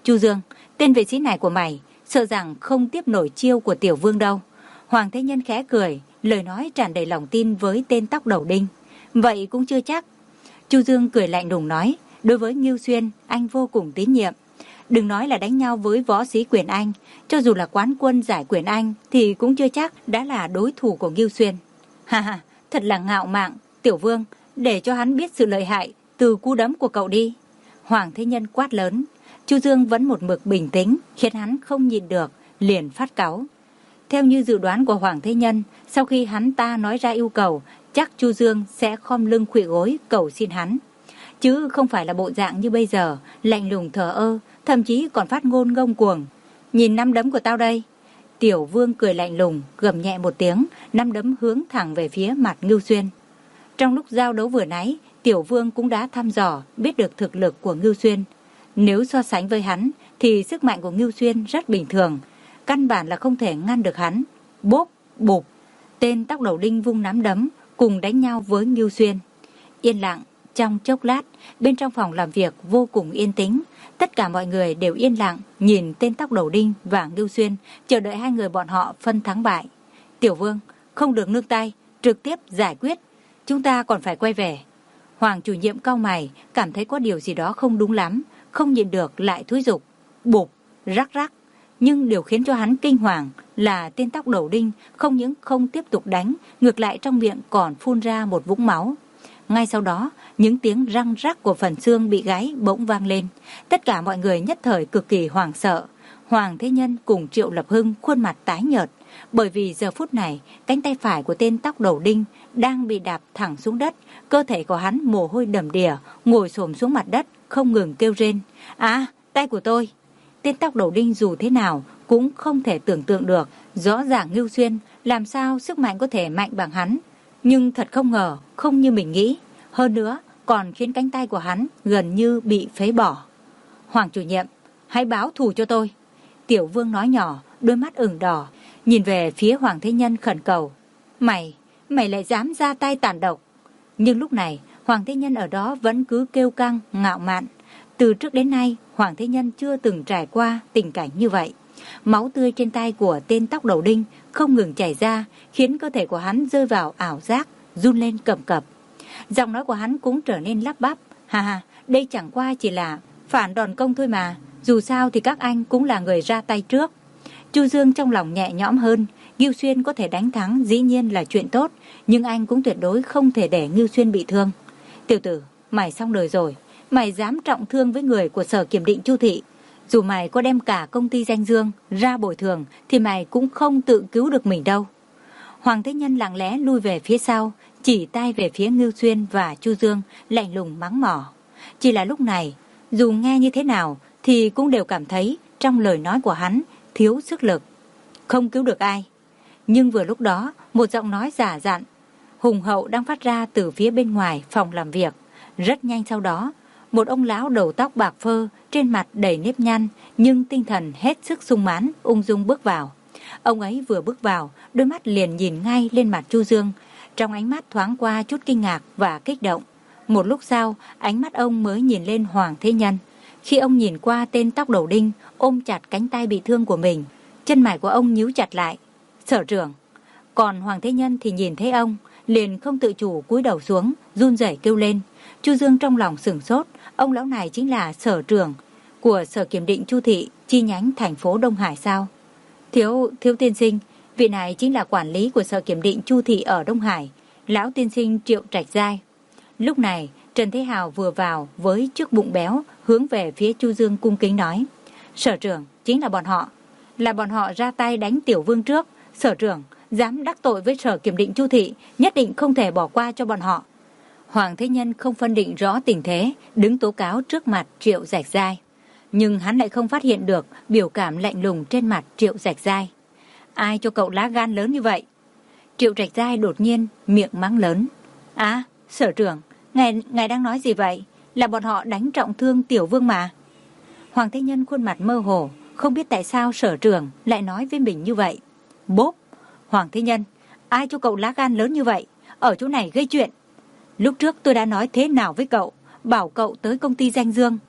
Speaker 1: Chu Dương, tên vệ sĩ này của mày sợ rằng không tiếp nổi chiêu của tiểu vương đâu. Hoàng Thế Nhân khẽ cười, lời nói tràn đầy lòng tin với tên tóc đầu đinh. Vậy cũng chưa chắc. Chu Dương cười lạnh lùng nói, đối với Ngưu Xuyên, anh vô cùng tín nhiệm. Đừng nói là đánh nhau với võ sĩ quyền Anh, cho dù là quán quân giải quyền Anh thì cũng chưa chắc đã là đối thủ của Ngưu Xuyên. Ha ha, thật là ngạo mạn, tiểu vương, để cho hắn biết sự lợi hại từ cú đấm của cậu đi. Hoàng Thế Nhân quát lớn. Chu Dương vẫn một mực bình tĩnh, khiến hắn không nhịn được, liền phát cáu. Theo như dự đoán của Hoàng Thế Nhân, sau khi hắn ta nói ra yêu cầu, chắc Chu Dương sẽ khom lưng khuỵu gối cầu xin hắn. Chứ không phải là bộ dạng như bây giờ, lạnh lùng thờ ơ, thậm chí còn phát ngôn ngông cuồng. Nhìn nắm đấm của tao đây. Tiểu vương cười lạnh lùng, gầm nhẹ một tiếng, nắm đấm hướng thẳng về phía mặt Ngưu Xuyên. Trong lúc giao đấu vừa nãy, Tiểu vương cũng đã thăm dò, biết được thực lực của Ngưu Xuyên. Nếu so sánh với hắn, thì sức mạnh của Ngưu Xuyên rất bình thường, căn bản là không thể ngăn được hắn. Bốp, bụp, tên tóc đầu đinh vung nắm đấm, cùng đánh nhau với Ngưu Xuyên. Yên lặng, trong chốc lát, bên trong phòng làm việc vô cùng yên tĩnh. Tất cả mọi người đều yên lặng, nhìn tên tóc đầu đinh và Ngưu Xuyên, chờ đợi hai người bọn họ phân thắng bại. Tiểu vương, không được nương tay, trực tiếp giải quyết. Chúng ta còn phải quay về. Hoàng chủ nhiệm cau mày, cảm thấy có điều gì đó không đúng lắm, không nhịn được lại thúi giục. Bụp, rắc rắc. Nhưng điều khiến cho hắn kinh hoàng là tên tóc đầu đinh không những không tiếp tục đánh, ngược lại trong miệng còn phun ra một vũng máu. Ngay sau đó, những tiếng răng rắc của phần xương bị gãy bỗng vang lên. Tất cả mọi người nhất thời cực kỳ hoảng sợ. Hoàng Thế Nhân cùng Triệu Lập Hưng khuôn mặt tái nhợt, bởi vì giờ phút này, cánh tay phải của tên tóc đầu đinh đang bị đạp thẳng xuống đất, cơ thể của hắn mồ hôi đầm đìa, ngồi xổm xuống mặt đất, không ngừng kêu rên. À, tay của tôi! Tên tóc đầu đinh dù thế nào cũng không thể tưởng tượng được, rõ ràng Ngưu Xuyên làm sao sức mạnh có thể mạnh bằng hắn. Nhưng thật không ngờ, không như mình nghĩ. Hơn nữa, còn khiến cánh tay của hắn gần như bị phế bỏ. Hoàng chủ nhiệm, hãy báo thù cho tôi. Tiểu vương nói nhỏ, đôi mắt ửng đỏ, nhìn về phía Hoàng Thế Nhân khẩn cầu. Mày, mày lại dám ra tay tàn độc. Nhưng lúc này, Hoàng Thế Nhân ở đó vẫn cứ kêu căng, ngạo mạn. Từ trước đến nay, Hoàng Thế Nhân chưa từng trải qua tình cảnh như vậy. Máu tươi trên tay của tên tóc đầu đinh không ngừng chảy ra, khiến cơ thể của hắn rơi vào ảo giác, run lên cầm cập. Giọng nói của hắn cũng trở nên lắp bắp. Ha ha, đây chẳng qua chỉ là phản đòn công thôi mà. Dù sao thì các anh cũng là người ra tay trước. Chu Dương trong lòng nhẹ nhõm hơn. Ngưu Xuyên có thể đánh thắng dĩ nhiên là chuyện tốt, nhưng anh cũng tuyệt đối không thể để Ngưu Xuyên bị thương. Tiểu tử, mày xong đời rồi. Mày dám trọng thương với người của Sở Kiểm định Chu Thị. Dù mày có đem cả công ty danh dương ra bồi thường thì mày cũng không tự cứu được mình đâu. Hoàng Thế Nhân lặng lẽ lui về phía sau, chỉ tay về phía Ngưu Xuyên và Chu Dương, lạnh lùng mắng mỏ. Chỉ là lúc này, dù nghe như thế nào thì cũng đều cảm thấy trong lời nói của hắn thiếu sức lực. Không cứu được ai. Nhưng vừa lúc đó, một giọng nói giả dặn, hùng hậu đang phát ra từ phía bên ngoài phòng làm việc. Rất nhanh sau đó, một ông lão đầu tóc bạc phơ, trên mặt đầy nếp nhăn, nhưng tinh thần hết sức sung mãn, ung dung bước vào. Ông ấy vừa bước vào, đôi mắt liền nhìn ngay lên mặt Chu Dương. Trong ánh mắt thoáng qua chút kinh ngạc và kích động. Một lúc sau, ánh mắt ông mới nhìn lên Hoàng Thế Nhân. Khi ông nhìn qua tên tóc đầu đinh, ôm chặt cánh tay bị thương của mình, chân mày của ông nhíu chặt lại. Sở trưởng. Còn Hoàng Thế Nhân thì nhìn thấy ông, liền không tự chủ cúi đầu xuống, run rẩy kêu lên. Chu Dương trong lòng sửng sốt, ông lão này chính là sở trưởng của Sở Kiểm định Chu Thị, chi nhánh thành phố Đông Hải sao? Thiếu, thiếu tiên sinh, vị này chính là quản lý của Sở Kiểm định Chu Thị ở Đông Hải, lão tiên sinh Triệu Trạch Giai. Lúc này, Trần Thế Hào vừa vào với chiếc bụng béo, hướng về phía Chu Dương cung kính nói. Sở trưởng, chính là bọn họ. Là bọn họ ra tay đánh Tiểu Vương trước. Sở trưởng, dám đắc tội với Sở Kiểm định Chu Thị, nhất định không thể bỏ qua cho bọn họ. Hoàng Thế Nhân không phân định rõ tình thế, đứng tố cáo trước mặt Triệu Trạch Giai. Nhưng hắn lại không phát hiện được biểu cảm lạnh lùng trên mặt Triệu Trạch Giai. Ai cho cậu lá gan lớn như vậy? Triệu Trạch Giai đột nhiên miệng mắng lớn. À, sở trưởng, ngài, ngài đang nói gì vậy? Là bọn họ đánh trọng thương Tiểu Vương mà. Hoàng Thế Nhân khuôn mặt mơ hồ, không biết tại sao sở trưởng lại nói với mình như vậy. Bốp! Hoàng Thế Nhân, ai cho cậu lá gan lớn như vậy? Ở chỗ này gây chuyện. Lúc trước tôi đã nói thế nào với cậu, bảo cậu tới công ty danh dương.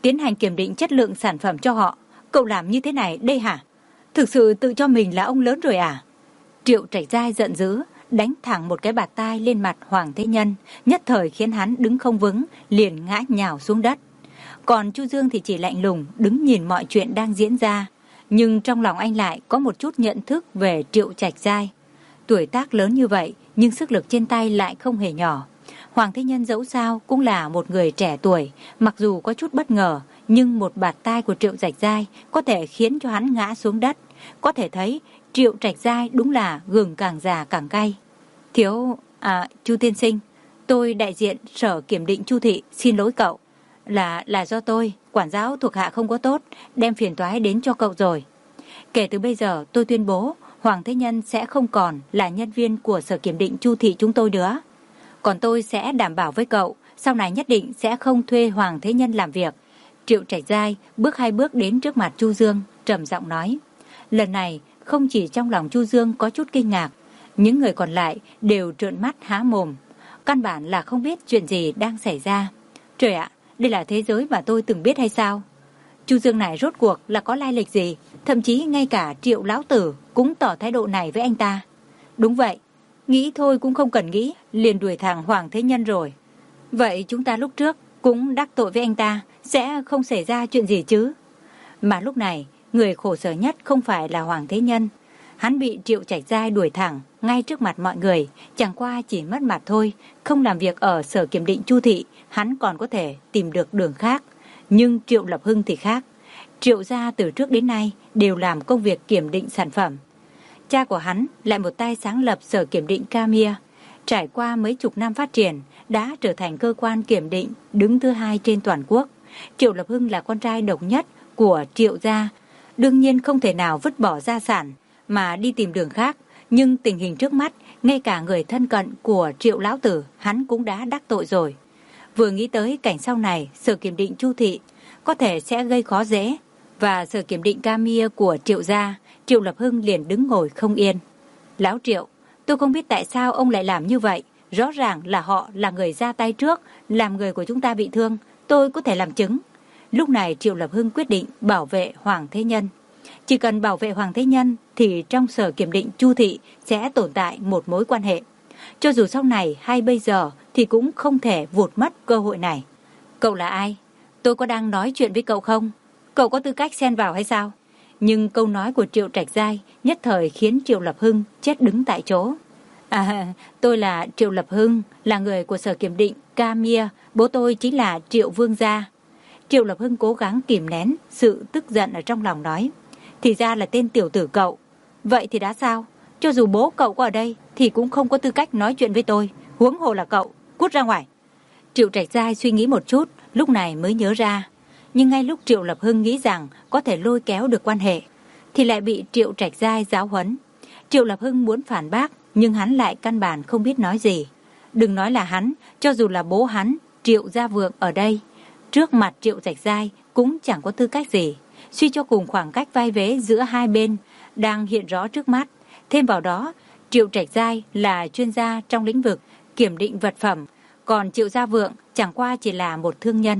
Speaker 1: tiến hành kiểm định chất lượng sản phẩm cho họ. Cậu làm như thế này đây hả? Thực sự tự cho mình là ông lớn rồi à? Triệu Trạch Giai giận dữ, đánh thẳng một cái bạt tai lên mặt Hoàng Thế Nhân, nhất thời khiến hắn đứng không vững, liền ngã nhào xuống đất. Còn Chu Dương thì chỉ lạnh lùng đứng nhìn mọi chuyện đang diễn ra, nhưng trong lòng anh lại có một chút nhận thức về Triệu Trạch Giai. Tuổi tác lớn như vậy, nhưng sức lực trên tay lại không hề nhỏ. Hoàng Thế Nhân dẫu sao cũng là một người trẻ tuổi, mặc dù có chút bất ngờ, nhưng một bạt tai của Triệu Trạch Giai có thể khiến cho hắn ngã xuống đất. Có thể thấy Triệu Trạch Giai đúng là gừng càng già càng cay. Thiếu, à, Chu tiên sinh, tôi đại diện sở kiểm định Chu thị, xin lỗi cậu. Là, là do tôi, quản giáo thuộc hạ không có tốt, đem phiền toái đến cho cậu rồi. Kể từ bây giờ tôi tuyên bố, Hoàng Thế Nhân sẽ không còn là nhân viên của sở kiểm định Chu thị chúng tôi nữa. Còn tôi sẽ đảm bảo với cậu, sau này nhất định sẽ không thuê Hoàng Thế Nhân làm việc. Triệu Trạch Giai bước hai bước đến trước mặt Chu Dương, trầm giọng nói. Lần này, không chỉ trong lòng Chu Dương có chút kinh ngạc, những người còn lại đều trợn mắt há mồm. Căn bản là không biết chuyện gì đang xảy ra. Trời ạ, đây là thế giới mà tôi từng biết hay sao? Chu Dương này rốt cuộc là có lai lịch gì? Thậm chí ngay cả Triệu lão tử cũng tỏ thái độ này với anh ta. Đúng vậy, nghĩ thôi cũng không cần nghĩ, liền đuổi thẳng Hoàng Thế Nhân rồi. Vậy chúng ta lúc trước cũng đắc tội với anh ta, sẽ không xảy ra chuyện gì chứ? Mà lúc này, người khổ sở nhất không phải là Hoàng Thế Nhân. Hắn bị Triệu Trạch Giai đuổi thẳng ngay trước mặt mọi người, chẳng qua chỉ mất mặt thôi. Không làm việc ở sở kiểm định Chu thị, hắn còn có thể tìm được đường khác. Nhưng Triệu Lập Hưng thì khác. Triệu gia từ trước đến nay đều làm công việc kiểm định sản phẩm. Cha của hắn lại một tay sáng lập sở kiểm định Camia. Trải qua mấy chục năm phát triển, đã trở thành cơ quan kiểm định đứng thứ hai trên toàn quốc. Triệu Lập Hưng là con trai độc nhất của Triệu gia, đương nhiên không thể nào vứt bỏ gia sản mà đi tìm đường khác. Nhưng tình hình trước mắt, ngay cả người thân cận của Triệu lão tử hắn cũng đã đắc tội rồi. Vừa nghĩ tới cảnh sau này sở kiểm định Chu thị có thể sẽ gây khó dễ và sở kiểm định Camia của Triệu gia, Triệu Lập Hưng liền đứng ngồi không yên. Lão Triệu, tôi không biết tại sao ông lại làm như vậy. Rõ ràng là họ là người ra tay trước, làm người của chúng ta bị thương. Tôi có thể làm chứng. Lúc này Triệu Lập Hưng quyết định bảo vệ Hoàng Thế Nhân. Chỉ cần bảo vệ Hoàng Thế Nhân thì trong sở kiểm định Chu thị sẽ tồn tại một mối quan hệ. Cho dù sau này hay bây giờ thì cũng không thể vụt mất cơ hội này. Cậu là ai? Tôi có đang nói chuyện với cậu không? Cậu có tư cách xen vào hay sao? Nhưng câu nói của Triệu Trạch Giai nhất thời khiến Triệu Lập Hưng chết đứng tại chỗ. À, tôi là Triệu Lập Hưng, là người của sở kiểm định Camia, bố tôi chính là Triệu Vương gia. Triệu Lập Hưng cố gắng kìm nén sự tức giận ở trong lòng nói. Thì ra là tên tiểu tử cậu. Vậy thì đã sao? Cho dù bố cậu có ở đây thì cũng không có tư cách nói chuyện với tôi. Huống hồ là cậu, cút ra ngoài. Triệu Trạch Giai suy nghĩ một chút, lúc này mới nhớ ra. Nhưng ngay lúc Triệu Lập Hưng nghĩ rằng có thể lôi kéo được quan hệ, thì lại bị Triệu Trạch Giai giáo huấn. Triệu Lập Hưng muốn phản bác, nhưng hắn lại căn bản không biết nói gì. Đừng nói là hắn, cho dù là bố hắn, Triệu Gia Vượng ở đây, trước mặt Triệu Trạch Giai cũng chẳng có tư cách gì. Suy cho cùng khoảng cách vai vế giữa hai bên đang hiện rõ trước mắt. Thêm vào đó, Triệu Trạch Giai là chuyên gia trong lĩnh vực kiểm định vật phẩm, còn Triệu Gia Vượng chẳng qua chỉ là một thương nhân.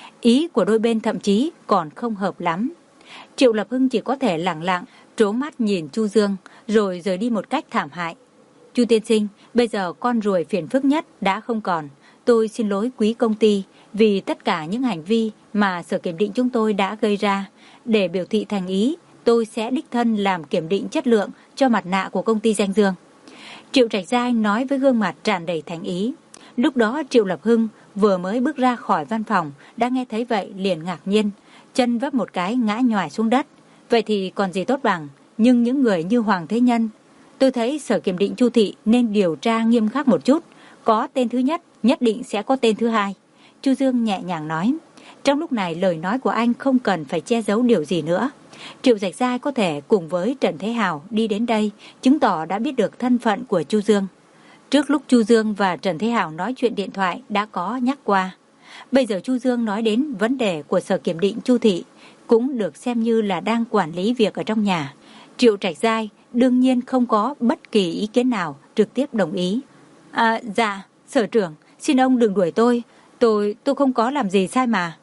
Speaker 1: Ý của đôi bên thậm chí còn không hợp lắm. Triệu Lập Hưng chỉ có thể lẳng lặng trố mắt nhìn Chu Dương rồi rời đi một cách thảm hại. Chu tiên sinh, bây giờ con ruồi phiền phức nhất đã không còn. Tôi xin lỗi quý công ty vì tất cả những hành vi mà sở kiểm định chúng tôi đã gây ra. Để biểu thị thành ý, tôi sẽ đích thân làm kiểm định chất lượng cho mặt nạ của công ty Danh Dương. Triệu Trạch Giai nói với gương mặt tràn đầy thành ý. Lúc đó Triệu Lập Hưng vừa mới bước ra khỏi văn phòng, đã nghe thấy vậy liền ngạc nhiên, chân vấp một cái ngã nhòi xuống đất. Vậy thì còn gì tốt bằng, nhưng những người như Hoàng Thế Nhân, tôi thấy sở kiểm định Chu thị nên điều tra nghiêm khắc một chút. Có tên thứ nhất, nhất định sẽ có tên thứ hai. Chu Dương nhẹ nhàng nói. Trong lúc này lời nói của anh không cần phải che giấu điều gì nữa. Triệu Trạch Giai có thể cùng với Trần Thế Hào đi đến đây, chứng tỏ đã biết được thân phận của Chu Dương. Trước lúc Chu Dương và Trần Thế Hào nói chuyện điện thoại đã có nhắc qua. Bây giờ Chu Dương nói đến vấn đề của sở kiểm định Chu thị, cũng được xem như là đang quản lý việc ở trong nhà. Triệu Trạch Giai đương nhiên không có bất kỳ ý kiến nào, trực tiếp đồng ý. À, dạ, sở trưởng, xin ông đừng đuổi tôi. Tôi, tôi không có làm gì sai mà.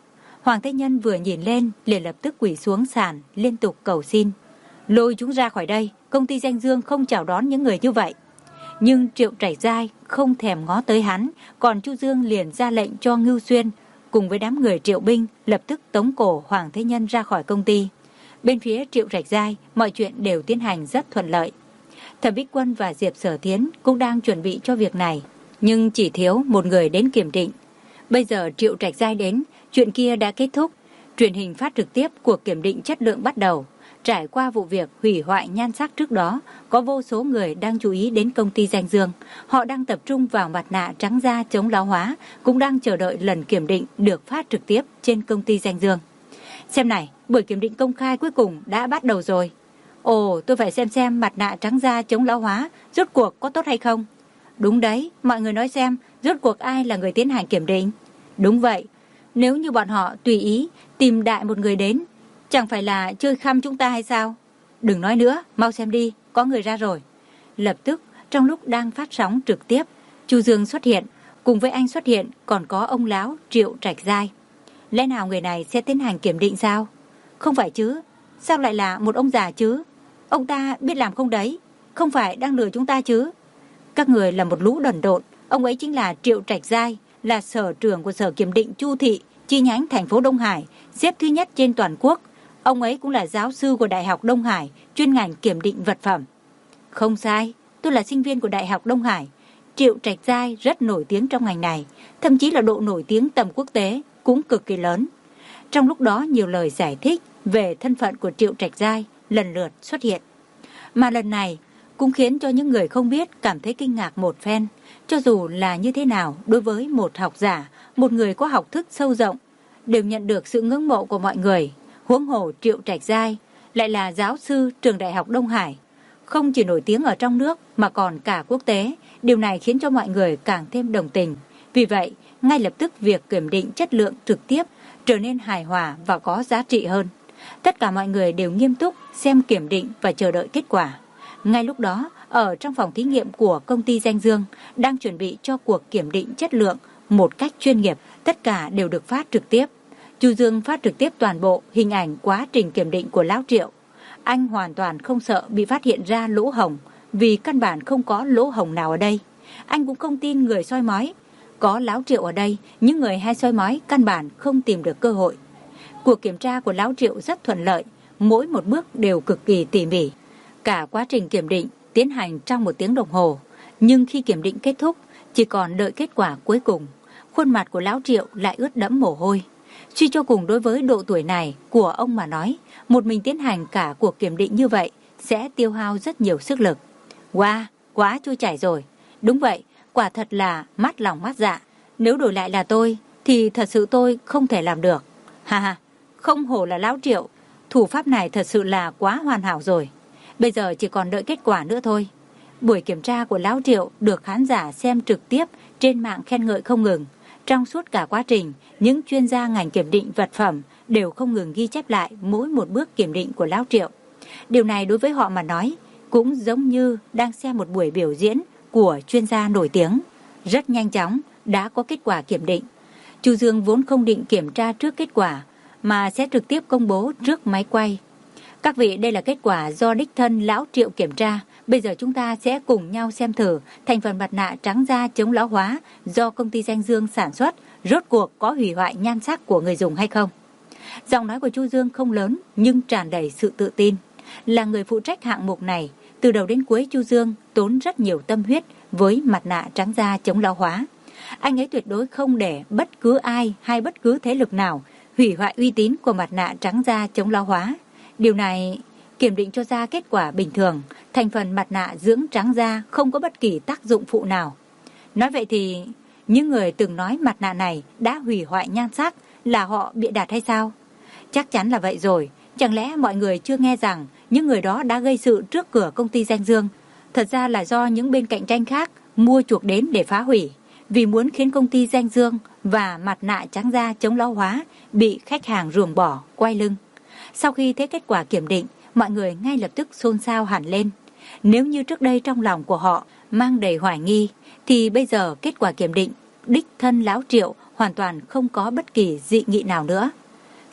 Speaker 1: Hoàng Thế Nhân vừa nhìn lên liền lập tức quỳ xuống sàn liên tục cầu xin. Lôi chúng ra khỏi đây, công ty Danh Dương không chào đón những người như vậy. Nhưng Triệu Trạch Giai không thèm ngó tới hắn, còn Chu Dương liền ra lệnh cho Ngưu Xuyên cùng với đám người Triệu binh lập tức tống cổ Hoàng Thế Nhân ra khỏi công ty. Bên phía Triệu Trạch Giai, mọi chuyện đều tiến hành rất thuận lợi. Thẩm Bích Quân và Diệp Sở Thiến cũng đang chuẩn bị cho việc này, nhưng chỉ thiếu một người đến kiểm định. Bây giờ Triệu Trạch Giai đến, chuyện kia đã kết thúc. Truyền hình phát trực tiếp cuộc kiểm định chất lượng bắt đầu. Trải qua vụ việc hủy hoại nhan sắc trước đó, có vô số người đang chú ý đến công ty Danh Dương. Họ đang tập trung vào mặt nạ trắng da chống lão hóa, cũng đang chờ đợi lần kiểm định được phát trực tiếp trên công ty Danh Dương. Xem này, buổi kiểm định công khai cuối cùng đã bắt đầu rồi. Ồ, tôi phải xem xem mặt nạ trắng da chống lão hóa rốt cuộc có tốt hay không. Đúng đấy, mọi người nói xem, rốt cuộc ai là người tiến hành kiểm định. Đúng vậy, nếu như bọn họ tùy ý tìm đại một người đến, chẳng phải là chơi khăm chúng ta hay sao? Đừng nói nữa, mau xem đi, có người ra rồi. Lập tức, trong lúc đang phát sóng trực tiếp, Chu Dương xuất hiện, cùng với anh xuất hiện còn có ông lão Triệu Trạch Giai. Lẽ nào người này sẽ tiến hành kiểm định sao? Không phải chứ, sao lại là một ông già chứ? Ông ta biết làm không đấy, không phải đang lừa chúng ta chứ? Các người là một lũ đần độn, ông ấy chính là Triệu Trạch Giai, là sở trưởng của sở kiểm định Chu Thị, chi nhánh thành phố Đông Hải, xếp thứ nhất trên toàn quốc. Ông ấy cũng là giáo sư của Đại học Đông Hải, chuyên ngành kiểm định vật phẩm. Không sai, tôi là sinh viên của Đại học Đông Hải. Triệu Trạch Giai rất nổi tiếng trong ngành này, thậm chí là độ nổi tiếng tầm quốc tế cũng cực kỳ lớn. Trong lúc đó nhiều lời giải thích về thân phận của Triệu Trạch Giai lần lượt xuất hiện. Mà lần này cũng khiến cho những người không biết cảm thấy kinh ngạc một phen. Cho dù là như thế nào, đối với một học giả, một người có học thức sâu rộng, đều nhận được sự ngưỡng mộ của mọi người. Huống hồ Triệu Trạch Giai lại là giáo sư trường Đại học Đông Hải, không chỉ nổi tiếng ở trong nước mà còn cả quốc tế. Điều này khiến cho mọi người càng thêm đồng tình. Vì vậy, ngay lập tức việc kiểm định chất lượng trực tiếp trở nên hài hòa và có giá trị hơn. Tất cả mọi người đều nghiêm túc xem kiểm định và chờ đợi kết quả. Ngay lúc đó, ở trong phòng thí nghiệm của công ty Danh Dương đang chuẩn bị cho cuộc kiểm định chất lượng một cách chuyên nghiệp, tất cả đều được phát trực tiếp. Chu Dương phát trực tiếp toàn bộ hình ảnh quá trình kiểm định của Lão Triệu. Anh hoàn toàn không sợ bị phát hiện ra lỗ hổng, vì căn bản không có lỗ hổng nào ở đây. Anh cũng không tin người soi mói. Có Lão Triệu ở đây, những người hay soi mói căn bản không tìm được cơ hội. Cuộc kiểm tra của Lão Triệu rất thuận lợi, mỗi một bước đều cực kỳ tỉ mỉ. Cả quá trình kiểm định tiến hành trong một tiếng đồng hồ, nhưng khi kiểm định kết thúc, chỉ còn đợi kết quả cuối cùng. Khuôn mặt của Lão Triệu lại ướt đẫm mồ hôi. Suy cho cùng đối với độ tuổi này của ông mà nói, một mình tiến hành cả cuộc kiểm định như vậy sẽ tiêu hao rất nhiều sức lực. Wow, quá trôi chảy rồi. Đúng vậy, quả thật là mắt lòng mắt dạ. Nếu đổi lại là tôi, thì thật sự tôi không thể làm được. Ha ha, không hổ là Lão Triệu, thủ pháp này thật sự là quá hoàn hảo rồi. Bây giờ chỉ còn đợi kết quả nữa thôi. Buổi kiểm tra của Lão Triệu được khán giả xem trực tiếp trên mạng khen ngợi không ngừng. Trong suốt cả quá trình, những chuyên gia ngành kiểm định vật phẩm đều không ngừng ghi chép lại mỗi một bước kiểm định của Lão Triệu. Điều này đối với họ mà nói cũng giống như đang xem một buổi biểu diễn của chuyên gia nổi tiếng. Rất nhanh chóng đã có kết quả kiểm định. Chu Dương vốn không định kiểm tra trước kết quả mà sẽ trực tiếp công bố trước máy quay. Các vị, đây là kết quả do đích thân Lão Triệu kiểm tra. Bây giờ chúng ta sẽ cùng nhau xem thử thành phần mặt nạ trắng da chống lão hóa do công ty Danh Dương sản xuất rốt cuộc có hủy hoại nhan sắc của người dùng hay không. Giọng nói của Chu Dương không lớn nhưng tràn đầy sự tự tin. Là người phụ trách hạng mục này, từ đầu đến cuối Chu Dương tốn rất nhiều tâm huyết với mặt nạ trắng da chống lão hóa. Anh ấy tuyệt đối không để bất cứ ai hay bất cứ thế lực nào hủy hoại uy tín của mặt nạ trắng da chống lão hóa. Điều này kiểm định cho ra kết quả bình thường, thành phần mặt nạ dưỡng trắng da không có bất kỳ tác dụng phụ nào. Nói vậy thì những người từng nói mặt nạ này đã hủy hoại nhan sắc là họ bịa đặt hay sao? Chắc chắn là vậy rồi. Chẳng lẽ mọi người chưa nghe rằng những người đó đã gây sự trước cửa công ty Danh Dương? Thật ra là do những bên cạnh tranh khác mua chuộc đến để phá hủy, vì muốn khiến công ty Danh Dương và mặt nạ trắng da chống lão hóa bị khách hàng ruồng bỏ, quay lưng. Sau khi thấy kết quả kiểm định, mọi người ngay lập tức xôn xao hẳn lên. Nếu như trước đây trong lòng của họ mang đầy hoài nghi, thì bây giờ kết quả kiểm định đích thân Lão Triệu hoàn toàn không có bất kỳ dị nghị nào nữa.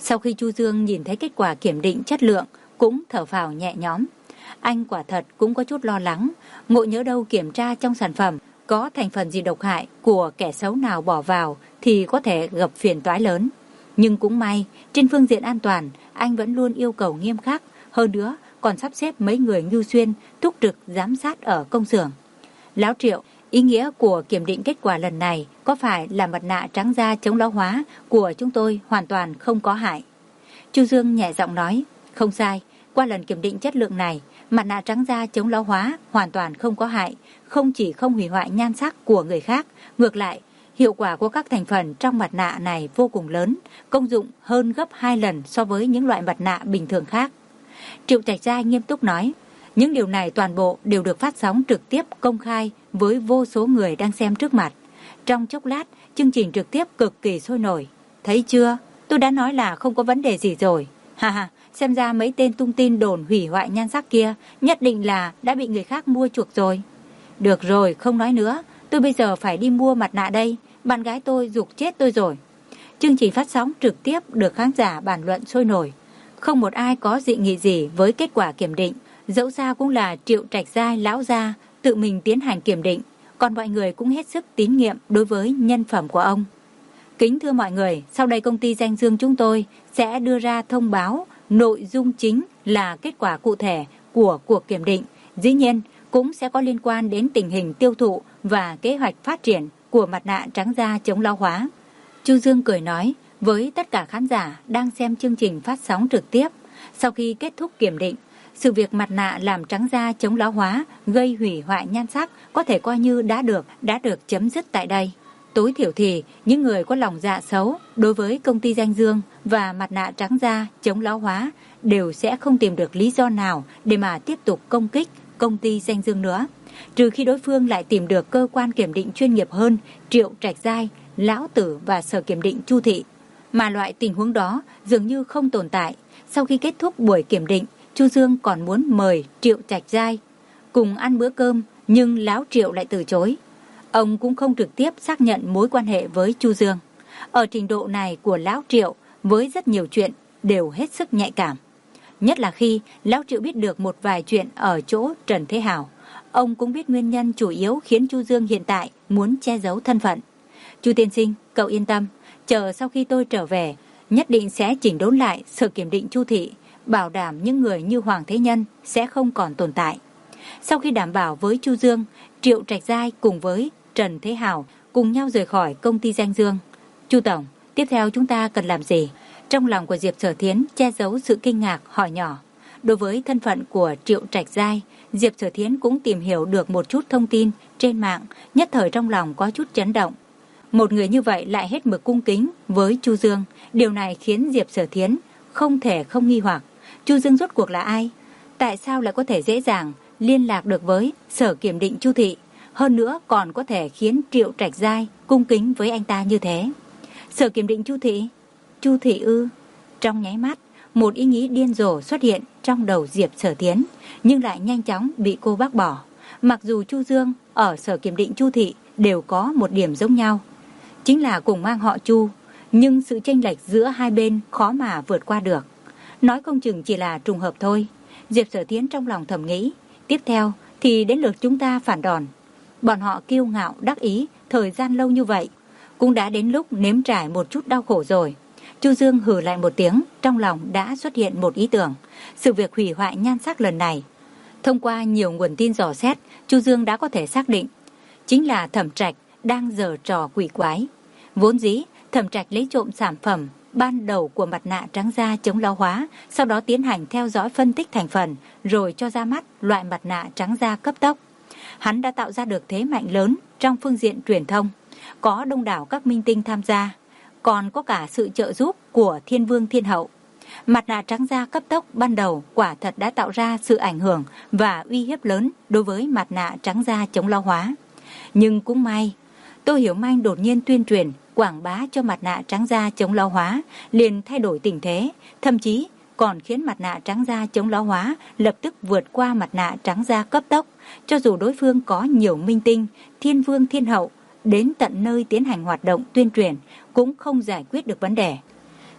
Speaker 1: Sau khi Chu Dương nhìn thấy kết quả kiểm định chất lượng, cũng thở phào nhẹ nhõm. Anh quả thật cũng có chút lo lắng, ngộ nhớ đâu kiểm tra trong sản phẩm có thành phần gì độc hại của kẻ xấu nào bỏ vào thì có thể gặp phiền toái lớn. Nhưng cũng may, trên phương diện an toàn, anh vẫn luôn yêu cầu nghiêm khắc, hơn nữa còn sắp xếp mấy người ngưu xuyên túc trực giám sát ở công xưởng. Lão Triệu, ý nghĩa của kiểm định kết quả lần này có phải là mặt nạ trắng da chống lão hóa của chúng tôi hoàn toàn không có hại? Chu Dương nhẹ giọng nói, không sai, qua lần kiểm định chất lượng này, mặt nạ trắng da chống lão hóa hoàn toàn không có hại, không chỉ không hủy hoại nhan sắc của người khác, ngược lại, hiệu quả của các thành phần trong mặt nạ này vô cùng lớn, công dụng hơn gấp hai lần so với những loại mặt nạ bình thường khác. Triệu Trạch Giai nghiêm túc nói, những điều này toàn bộ đều được phát sóng trực tiếp công khai với vô số người đang xem trước mặt. Trong chốc lát, chương trình trực tiếp cực kỳ sôi nổi. Thấy chưa? Tôi đã nói là không có vấn đề gì rồi. Ha ha, xem ra mấy tên tung tin đồn hủy hoại nhan sắc kia nhất định là đã bị người khác mua chuộc rồi. Được rồi, không nói nữa. Tôi bây giờ phải đi mua mặt nạ đây. Bạn gái tôi giục chết tôi rồi. Chương trình phát sóng trực tiếp được khán giả bàn luận sôi nổi. Không một ai có dị nghị gì với kết quả kiểm định. Dẫu sao cũng là Triệu Trạch Giai lão gia tự mình tiến hành kiểm định. Còn mọi người cũng hết sức tín nhiệm đối với nhân phẩm của ông. Kính thưa mọi người, sau đây công ty Danh Dương chúng tôi sẽ đưa ra thông báo nội dung chính là kết quả cụ thể của cuộc kiểm định. Dĩ nhiên, cũng sẽ có liên quan đến tình hình tiêu thụ và kế hoạch phát triển của mặt nạ trắng da chống lão hóa. Chu Dương cười nói với tất cả khán giả đang xem chương trình phát sóng trực tiếp. Sau khi kết thúc kiểm định, sự việc mặt nạ làm trắng da chống lão hóa gây hủy hoại nhan sắc có thể coi như đã được đã được chấm dứt tại đây. Tối thiểu thì những người có lòng dạ xấu đối với công ty Danh Dương và mặt nạ trắng da chống lão hóa đều sẽ không tìm được lý do nào để mà tiếp tục công kích công ty Danh Dương nữa, trừ khi đối phương lại tìm được cơ quan kiểm định chuyên nghiệp hơn Triệu Trạch Giai, Lão Tử và Sở Kiểm định Chu Thị. Mà loại tình huống đó dường như không tồn tại. Sau khi kết thúc buổi kiểm định, Chu Dương còn muốn mời Triệu Trạch Giai cùng ăn bữa cơm, nhưng Lão Triệu lại từ chối. Ông cũng không trực tiếp xác nhận mối quan hệ với Chu Dương. Ở trình độ này của Lão Triệu, với rất nhiều chuyện đều hết sức nhạy cảm. Nhất là khi Lão Triệu biết được một vài chuyện ở chỗ Trần Thế Hào. Ông cũng biết nguyên nhân chủ yếu khiến Chu Dương hiện tại muốn che giấu thân phận. Chu tiên sinh, cậu yên tâm, chờ sau khi tôi trở về, nhất định sẽ chỉnh đốn lại Sở Kiểm định Chu Thị, bảo đảm những người như Hoàng Thế Nhân sẽ không còn tồn tại. Sau khi đảm bảo với Chu Dương, Triệu Trạch Giai cùng với Trần Thế Hào cùng nhau rời khỏi công ty Danh Dương. Chu Tổng, tiếp theo chúng ta cần làm gì? Trong lòng của Diệp Sở Thiến che giấu sự kinh ngạc hỏi nhỏ. Đối với thân phận của Triệu Trạch Giai, Diệp Sở Thiến cũng tìm hiểu được một chút thông tin trên mạng, nhất thời trong lòng có chút chấn động. Một người như vậy lại hết mực cung kính với Chu Dương, điều này khiến Diệp Sở Thiến không thể không nghi hoặc. Chu Dương rốt cuộc là ai? Tại sao lại có thể dễ dàng liên lạc được với Sở Kiểm định Chu Thị? Hơn nữa còn có thể khiến Triệu Trạch Giai cung kính với anh ta như thế. Sở Kiểm định Chu Thị? Chu Thị ư? Trong nháy mắt, một ý nghĩ điên rồ xuất hiện trong đầu Diệp Sở Thiến, nhưng lại nhanh chóng bị cô bác bỏ. Mặc dù Chu Dương ở Sở Kiểm định Chu Thị đều có một điểm giống nhau, chính là cùng mang họ Chu, nhưng sự chênh lệch giữa hai bên khó mà vượt qua được. Nói không chừng chỉ là trùng hợp thôi. Diệp Sở Thiến trong lòng thầm nghĩ, tiếp theo thì đến lượt chúng ta phản đòn. Bọn họ kiêu ngạo đắc ý thời gian lâu như vậy, cũng đã đến lúc nếm trải một chút đau khổ rồi. Chu Dương hừ lại một tiếng, trong lòng đã xuất hiện một ý tưởng. Sự việc hủy hoại nhan sắc lần này, thông qua nhiều nguồn tin dò xét, Chu Dương đã có thể xác định chính là Thẩm Trạch đang giở trò quỷ quái. Vốn dĩ Thẩm Trạch lấy trộm sản phẩm ban đầu của mặt nạ trắng da chống lão hóa, sau đó tiến hành theo dõi phân tích thành phần, rồi cho ra mắt loại mặt nạ trắng da cấp tốc. Hắn đã tạo ra được thế mạnh lớn trong phương diện truyền thông, có đông đảo các minh tinh tham gia, còn có cả sự trợ giúp của Thiên Vương Thiên Hậu. Mặt nạ trắng da cấp tốc ban đầu quả thật đã tạo ra sự ảnh hưởng và uy hiếp lớn đối với mặt nạ trắng da chống lão hóa. Nhưng cũng may, Tô Hiểu Manh đột nhiên tuyên truyền, quảng bá cho mặt nạ trắng da chống lão hóa, liền thay đổi tình thế, thậm chí còn khiến mặt nạ trắng da chống lão hóa lập tức vượt qua mặt nạ trắng da cấp tốc. Cho dù đối phương có nhiều minh tinh, Thiên Vương Thiên Hậu đến tận nơi tiến hành hoạt động tuyên truyền, cũng không giải quyết được vấn đề.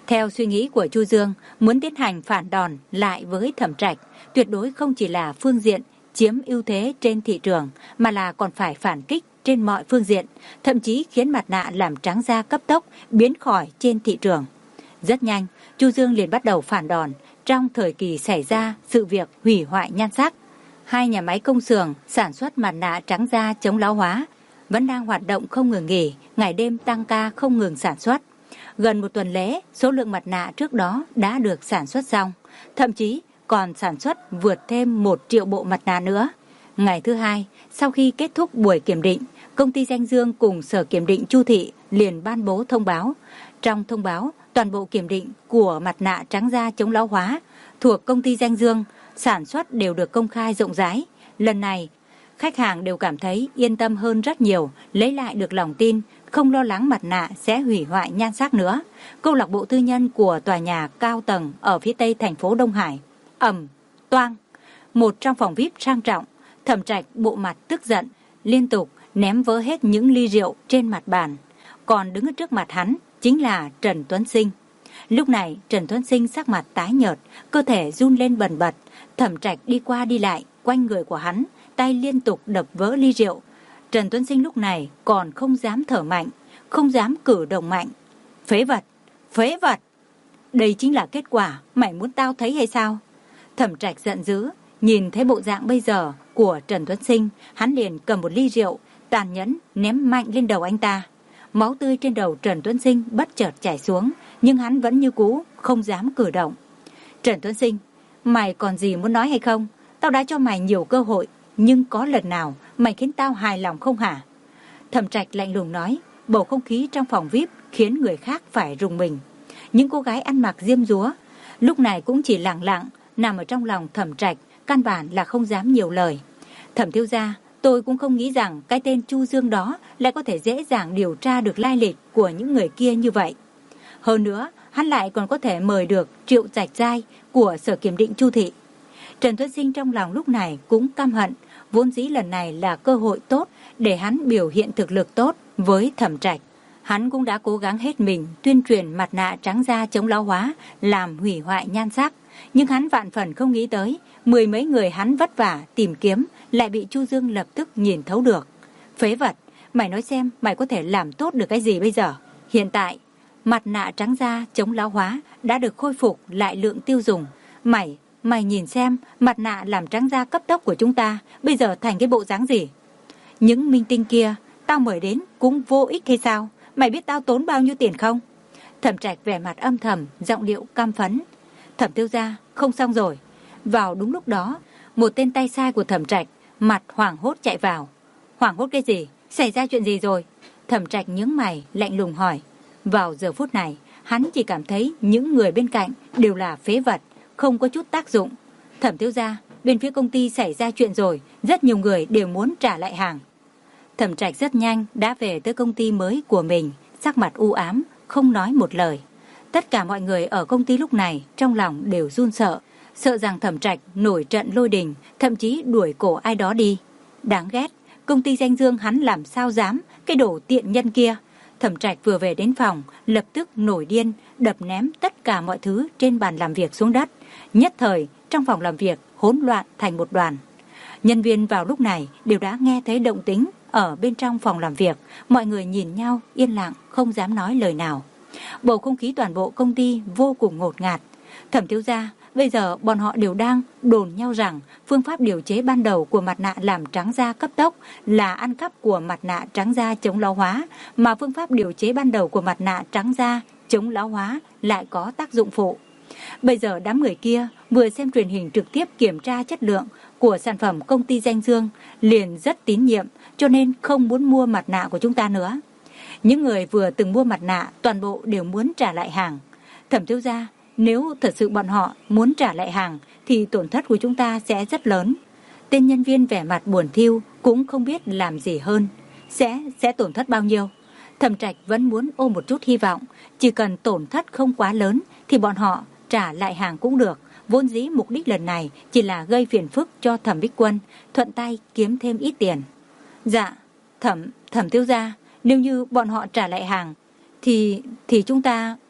Speaker 1: Theo suy nghĩ của Chu Dương, muốn tiến hành phản đòn lại với Thẩm Trạch, tuyệt đối không chỉ là phương diện chiếm ưu thế trên thị trường, mà là còn phải phản kích trên mọi phương diện, thậm chí khiến mặt nạ làm trắng da cấp tốc biến khỏi trên thị trường. Rất nhanh, Chu Dương liền bắt đầu phản đòn. Trong thời kỳ xảy ra sự việc hủy hoại nhan sắc, hai nhà máy công xưởng sản xuất mặt nạ trắng da chống lão hóa vẫn đang hoạt động không ngừng nghỉ, ngày đêm tăng ca không ngừng sản xuất. Gần một tuần lễ, số lượng mặt nạ trước đó đã được sản xuất xong, thậm chí còn sản xuất vượt thêm một triệu bộ mặt nạ nữa. Ngày thứ hai, sau khi kết thúc buổi kiểm định, công ty Danh Dương cùng Sở Kiểm định Chu Thị liền ban bố thông báo. Trong thông báo, toàn bộ kiểm định của mặt nạ trắng da chống lão hóa thuộc công ty Danh Dương sản xuất đều được công khai rộng rãi. Lần này, khách hàng đều cảm thấy yên tâm hơn rất nhiều, lấy lại được lòng tin, không lo lắng mặt nạ sẽ hủy hoại nhan sắc nữa. Câu lạc bộ tư nhân của tòa nhà cao tầng ở phía tây thành phố Đông Hải, ầm, toang, một trong phòng vi ai pi sang trọng, Thẩm Trạch bộ mặt tức giận, liên tục ném vỡ hết những ly rượu trên mặt bàn. Còn đứng ở trước mặt hắn chính là Trần Tuấn Sinh. Lúc này Trần Tuấn Sinh sắc mặt tái nhợt, cơ thể run lên bần bật. Thẩm Trạch đi qua đi lại quanh người của hắn, tay liên tục đập vỡ ly rượu. Trần Tuấn Sinh lúc này còn không dám thở mạnh, không dám cử động mạnh. Phế vật, phế vật, đây chính là kết quả mày muốn tao thấy hay sao? Thẩm Trạch giận dữ, nhìn thấy bộ dạng bây giờ của Trần Tuấn Sinh, hắn liền cầm một ly rượu tàn nhẫn ném mạnh lên đầu anh ta. Máu tươi trên đầu Trần Tuấn Sinh bất chợt chảy xuống, nhưng hắn vẫn như cũ không dám cử động. Trần Tuấn Sinh, mày còn gì muốn nói hay không? Tao đã cho mày nhiều cơ hội, nhưng có lần nào mày khiến tao hài lòng không hả? Thẩm Trạch lạnh lùng nói. Bầu không khí trong phòng vi ai pi khiến người khác phải rùng mình. Những cô gái ăn mặc diêm dúa lúc này cũng chỉ lặng lặng nằm ở trong lòng Thẩm Trạch, căn bản là không dám nhiều lời. Thẩm thiếu gia, tôi cũng không nghĩ rằng cái tên Chu Dương đó lại có thể dễ dàng điều tra được lai lịch của những người kia như vậy. Hơn nữa, hắn lại còn có thể mời được Triệu Trạch Giai của Sở Kiểm định Chu Thị. Trần Tuấn Sinh trong lòng lúc này cũng căm hận, vốn dĩ lần này là cơ hội tốt để hắn biểu hiện thực lực tốt với Thẩm Trạch. Hắn cũng đã cố gắng hết mình tuyên truyền mặt nạ trắng da chống lão hóa làm hủy hoại nhan sắc, nhưng hắn vạn phần không nghĩ tới mười mấy người hắn vất vả tìm kiếm lại bị Chu Dương lập tức nhìn thấu được. Phế vật, mày nói xem mày có thể làm tốt được cái gì bây giờ? Hiện tại, mặt nạ trắng da chống lão hóa đã được khôi phục lại lượng tiêu dùng. Mày, mày nhìn xem mặt nạ làm trắng da cấp tốc của chúng ta bây giờ thành cái bộ dáng gì? Những minh tinh kia tao mời đến cũng vô ích hay sao? Mày biết tao tốn bao nhiêu tiền không? Thẩm Trạch vẻ mặt âm thầm, giọng điệu cam phẫn. Thẩm thiếu gia, không xong rồi. Vào đúng lúc đó, một tên tay sai của Thẩm Trạch mặt hoảng hốt chạy vào. Hoảng hốt cái gì? Xảy ra chuyện gì rồi? Thẩm Trạch nhướng mày, lạnh lùng hỏi. Vào giờ phút này, hắn chỉ cảm thấy những người bên cạnh đều là phế vật, không có chút tác dụng. Thẩm thiếu gia, bên phía công ty xảy ra chuyện rồi, rất nhiều người đều muốn trả lại hàng. Thẩm Trạch rất nhanh đã về tới công ty mới của mình, sắc mặt u ám, không nói một lời. Tất cả mọi người ở công ty lúc này trong lòng đều run sợ, sợ rằng Thẩm Trạch nổi trận lôi đình, thậm chí đuổi cổ ai đó đi. Đáng ghét, công ty Danh Dương hắn làm sao dám, cái đồ tiện nhân kia. Thẩm Trạch vừa về đến phòng, lập tức nổi điên, đập ném tất cả mọi thứ trên bàn làm việc xuống đất. Nhất thời, trong phòng làm việc hỗn loạn thành một đoàn. Nhân viên vào lúc này đều đã nghe thấy động tĩnh ở bên trong phòng làm việc. Mọi người nhìn nhau yên lặng, không dám nói lời nào. Bầu không khí toàn bộ công ty vô cùng ngột ngạt. Thẩm thiếu gia, bây giờ bọn họ đều đang đồn nhau rằng phương pháp điều chế ban đầu của mặt nạ làm trắng da cấp tốc là ăn cắp của mặt nạ trắng da chống lão hóa, mà phương pháp điều chế ban đầu của mặt nạ trắng da chống lão hóa lại có tác dụng phụ. Bây giờ đám người kia vừa xem truyền hình trực tiếp kiểm tra chất lượng của sản phẩm công ty Danh Dương liền rất tín nhiệm, cho nên không muốn mua mặt nạ của chúng ta nữa. Những người vừa từng mua mặt nạ toàn bộ đều muốn trả lại hàng. Thẩm thiếu gia, nếu thật sự bọn họ muốn trả lại hàng thì tổn thất của chúng ta sẽ rất lớn. Tên nhân viên vẻ mặt buồn thiu cũng không biết làm gì hơn. Sẽ, sẽ tổn thất bao nhiêu? Thẩm Trạch vẫn muốn ôm một chút hy vọng, chỉ cần tổn thất không quá lớn thì bọn họ trả lại hàng cũng được. Vốn dĩ mục đích lần này chỉ là gây phiền phức cho Thẩm Bích Quân, thuận tay kiếm thêm ít tiền. Dạ, thẩm, thẩm thiếu gia, nếu như bọn họ trả lại hàng thì thì chúng ta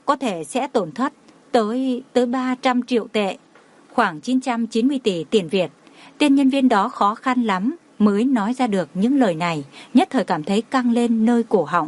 Speaker 1: có thể sẽ tổn thất tới tới ba trăm triệu tệ, khoảng chín trăm chín mươi tỷ tiền Việt. Tên nhân viên đó khó khăn lắm mới nói ra được những lời này, nhất thời cảm thấy căng lên nơi cổ họng.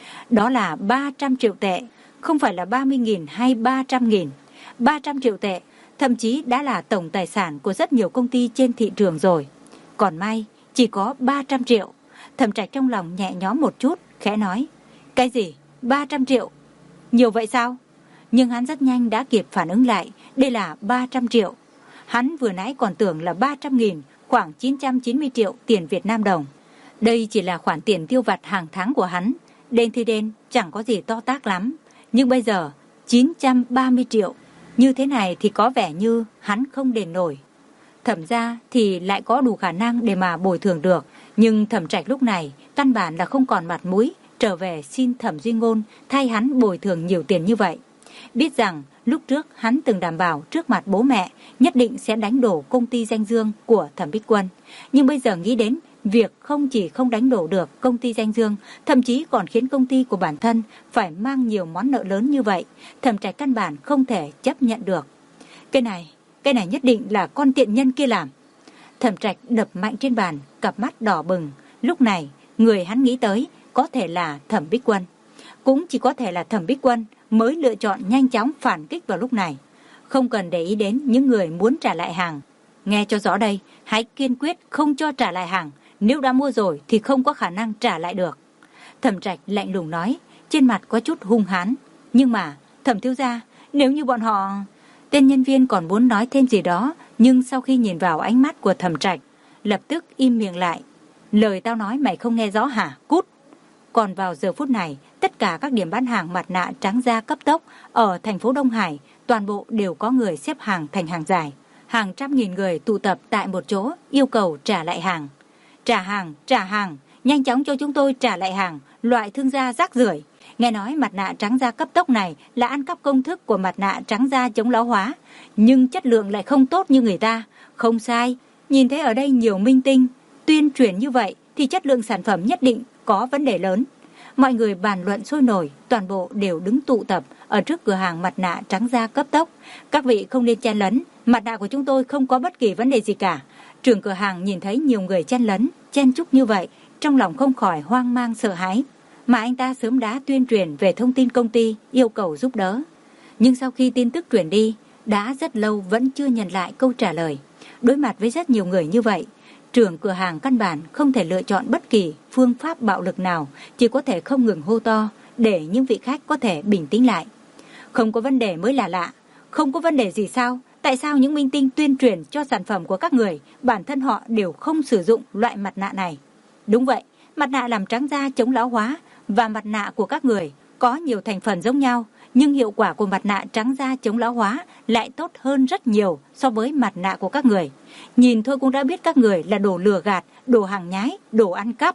Speaker 1: Đó là ba trăm triệu tệ, không phải là ba mươi nghìn hay ba trăm nghìn. ba trăm triệu tệ, thậm chí đã là tổng tài sản của rất nhiều công ty trên thị trường rồi. Còn may, chỉ có ba trăm triệu. Thẩm Trạch trong lòng nhẹ nhõm một chút, khẽ nói, cái gì? ba trăm triệu? Nhiều vậy sao? Nhưng hắn rất nhanh đã kịp phản ứng lại, đây là ba trăm triệu. Hắn vừa nãy còn tưởng là ba trăm nghìn, khoảng chín trăm chín mươi triệu tiền Việt Nam đồng. Đây chỉ là khoản tiền tiêu vặt hàng tháng của hắn. Đen thì đen, chẳng có gì to tát lắm. Nhưng bây giờ, chín trăm ba mươi triệu. Như thế này thì có vẻ như hắn không đền nổi. Thẩm ra thì lại có đủ khả năng để mà bồi thường được. Nhưng Thẩm Trạch lúc này căn bản là không còn mặt mũi trở về xin Thẩm Duy Ngôn thay hắn bồi thường nhiều tiền như vậy. Biết rằng lúc trước hắn từng đảm bảo trước mặt bố mẹ nhất định sẽ đánh đổ công ty danh dương của Thẩm Bích Quân. Nhưng bây giờ nghĩ đến việc không chỉ không đánh đổ được công ty danh dương, thậm chí còn khiến công ty của bản thân phải mang nhiều món nợ lớn như vậy, Thẩm Trạch căn bản không thể chấp nhận được. Cái này, cái này nhất định là con tiện nhân kia làm. Thẩm Trạch đập mạnh trên bàn, cặp mắt đỏ bừng. Lúc này, người hắn nghĩ tới có thể là Thẩm Bích Quân. Cũng chỉ có thể là Thẩm Bích Quân mới lựa chọn nhanh chóng phản kích vào lúc này. Không cần để ý đến những người muốn trả lại hàng. Nghe cho rõ đây, hãy kiên quyết không cho trả lại hàng. Nếu đã mua rồi thì không có khả năng trả lại được. Thẩm Trạch lạnh lùng nói, trên mặt có chút hung hãn. Nhưng mà, Thẩm thiếu gia, nếu như bọn họ... Tên nhân viên còn muốn nói thêm gì đó, nhưng sau khi nhìn vào ánh mắt của Thẩm Trạch, lập tức im miệng lại. Lời tao nói mày không nghe rõ hả? Cút! Còn vào giờ phút này, tất cả các điểm bán hàng mặt nạ trắng da cấp tốc ở thành phố Đông Hải, toàn bộ đều có người xếp hàng thành hàng dài. Hàng trăm nghìn người tụ tập tại một chỗ, yêu cầu trả lại hàng. Trả hàng, trả hàng, nhanh chóng cho chúng tôi trả lại hàng, loại thương gia rác rưởi. Nghe nói mặt nạ trắng da cấp tốc này là ăn cắp công thức của mặt nạ trắng da chống lão hóa, nhưng chất lượng lại không tốt như người ta. Không sai, nhìn thấy ở đây nhiều minh tinh, tuyên truyền như vậy thì chất lượng sản phẩm nhất định có vấn đề lớn. Mọi người bàn luận sôi nổi, toàn bộ đều đứng tụ tập ở trước cửa hàng mặt nạ trắng da cấp tốc. Các vị không nên chen lấn, mặt nạ của chúng tôi không có bất kỳ vấn đề gì cả. Trưởng cửa hàng nhìn thấy nhiều người chen lấn, chen chúc như vậy, trong lòng không khỏi hoang mang sợ hãi. Mà anh ta sớm đã tuyên truyền về thông tin công ty, yêu cầu giúp đỡ. Nhưng sau khi tin tức truyền đi, đã rất lâu vẫn chưa nhận lại câu trả lời. Đối mặt với rất nhiều người như vậy, trưởng cửa hàng căn bản không thể lựa chọn bất kỳ phương pháp bạo lực nào, chỉ có thể không ngừng hô to để những vị khách có thể bình tĩnh lại. Không có vấn đề mới là lạ, không có vấn đề gì sao? Tại sao những minh tinh tuyên truyền cho sản phẩm của các người, bản thân họ đều không sử dụng loại mặt nạ này? Đúng vậy, mặt nạ làm trắng da chống lão hóa và mặt nạ của các người có nhiều thành phần giống nhau, nhưng hiệu quả của mặt nạ trắng da chống lão hóa lại tốt hơn rất nhiều so với mặt nạ của các người. Nhìn thôi cũng đã biết các người là đồ lừa gạt, đồ hàng nhái, đồ ăn cắp.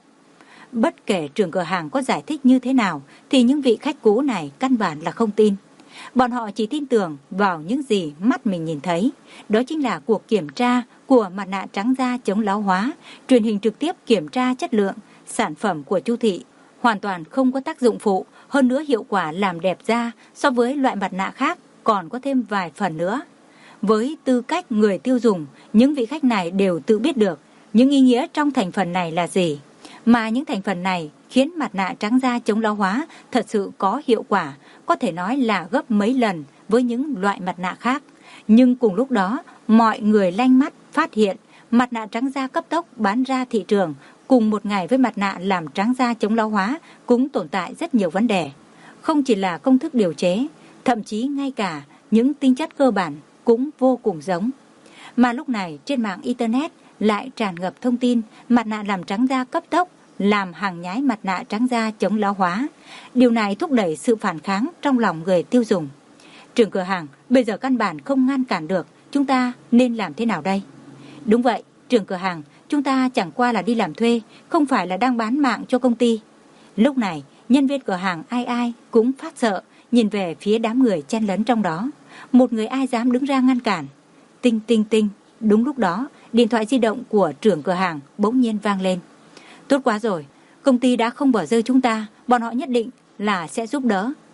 Speaker 1: Bất kể trưởng cửa hàng có giải thích như thế nào thì những vị khách cũ này căn bản là không tin. Bọn họ chỉ tin tưởng vào những gì mắt mình nhìn thấy. Đó chính là cuộc kiểm tra của mặt nạ trắng da chống lão hóa, truyền hình trực tiếp kiểm tra chất lượng sản phẩm của Chu thị, hoàn toàn không có tác dụng phụ, hơn nữa hiệu quả làm đẹp da so với loại mặt nạ khác còn có thêm vài phần nữa. Với tư cách người tiêu dùng, những vị khách này đều tự biết được những ý nghĩa trong thành phần này là gì, mà những thành phần này khiến mặt nạ trắng da chống lão hóa thật sự có hiệu quả, có thể nói là gấp mấy lần với những loại mặt nạ khác. Nhưng cùng lúc đó, mọi người lanh mắt phát hiện mặt nạ trắng da cấp tốc bán ra thị trường cùng một ngày với mặt nạ làm trắng da chống lão hóa cũng tồn tại rất nhiều vấn đề. Không chỉ là công thức điều chế, thậm chí ngay cả những tinh chất cơ bản cũng vô cùng giống. Mà lúc này trên mạng Internet lại tràn ngập thông tin mặt nạ làm trắng da cấp tốc làm hàng nhái mặt nạ trắng da chống lão hóa. Điều này thúc đẩy sự phản kháng trong lòng người tiêu dùng. Trưởng cửa hàng, bây giờ căn bản không ngăn cản được, chúng ta nên làm thế nào đây? Đúng vậy, trưởng cửa hàng, chúng ta chẳng qua là đi làm thuê, không phải là đang bán mạng cho công ty. Lúc này, nhân viên cửa hàng ai ai cũng phát sợ, nhìn về phía đám người chen lấn trong đó. Một người ai dám đứng ra ngăn cản. Tinh tinh tinh, đúng lúc đó, điện thoại di động của trưởng cửa hàng bỗng nhiên vang lên. Tốt quá rồi, công ty đã không bỏ rơi chúng ta, bọn họ nhất định là sẽ giúp đỡ.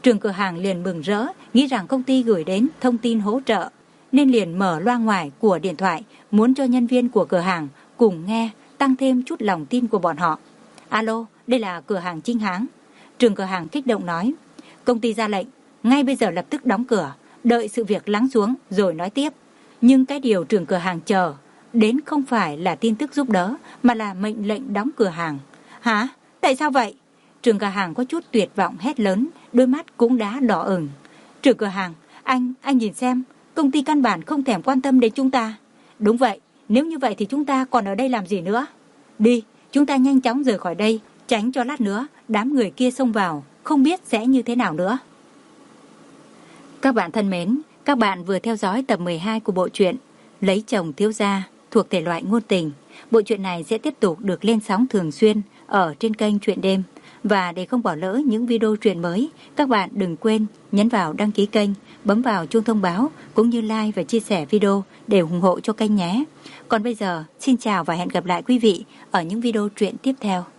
Speaker 1: Trưởng cửa hàng liền mừng rỡ, nghĩ rằng công ty gửi đến thông tin hỗ trợ, nên liền mở loa ngoài của điện thoại, muốn cho nhân viên của cửa hàng cùng nghe, tăng thêm chút lòng tin của bọn họ. Alo, đây là cửa hàng Trinh Háng. Trưởng cửa hàng kích động nói, công ty ra lệnh, ngay bây giờ lập tức đóng cửa, đợi sự việc lắng xuống rồi nói tiếp. Nhưng cái điều trưởng cửa hàng chờ đến không phải là tin tức giúp đỡ, mà là mệnh lệnh đóng cửa hàng. Hả? Tại sao vậy? Trưởng cửa hàng có chút tuyệt vọng hét lớn, đôi mắt cũng đã đỏ ửng. Trưởng cửa hàng, anh, anh nhìn xem, công ty căn bản không thèm quan tâm đến chúng ta. Đúng vậy, nếu như vậy thì chúng ta còn ở đây làm gì nữa? Đi, chúng ta nhanh chóng rời khỏi đây, tránh cho lát nữa đám người kia xông vào, không biết sẽ như thế nào nữa. Các bạn thân mến, các bạn vừa theo dõi tập mười hai của bộ truyện Lấy chồng thiếu gia thuộc thể loại ngôn tình. Bộ truyện này sẽ tiếp tục được lên sóng thường xuyên ở trên kênh Truyện Đêm. Và để không bỏ lỡ những video truyện mới, các bạn đừng quên nhấn vào đăng ký kênh, bấm vào chuông thông báo cũng như like và chia sẻ video để ủng hộ cho kênh nhé. Còn bây giờ, xin chào và hẹn gặp lại quý vị ở những video truyện tiếp theo.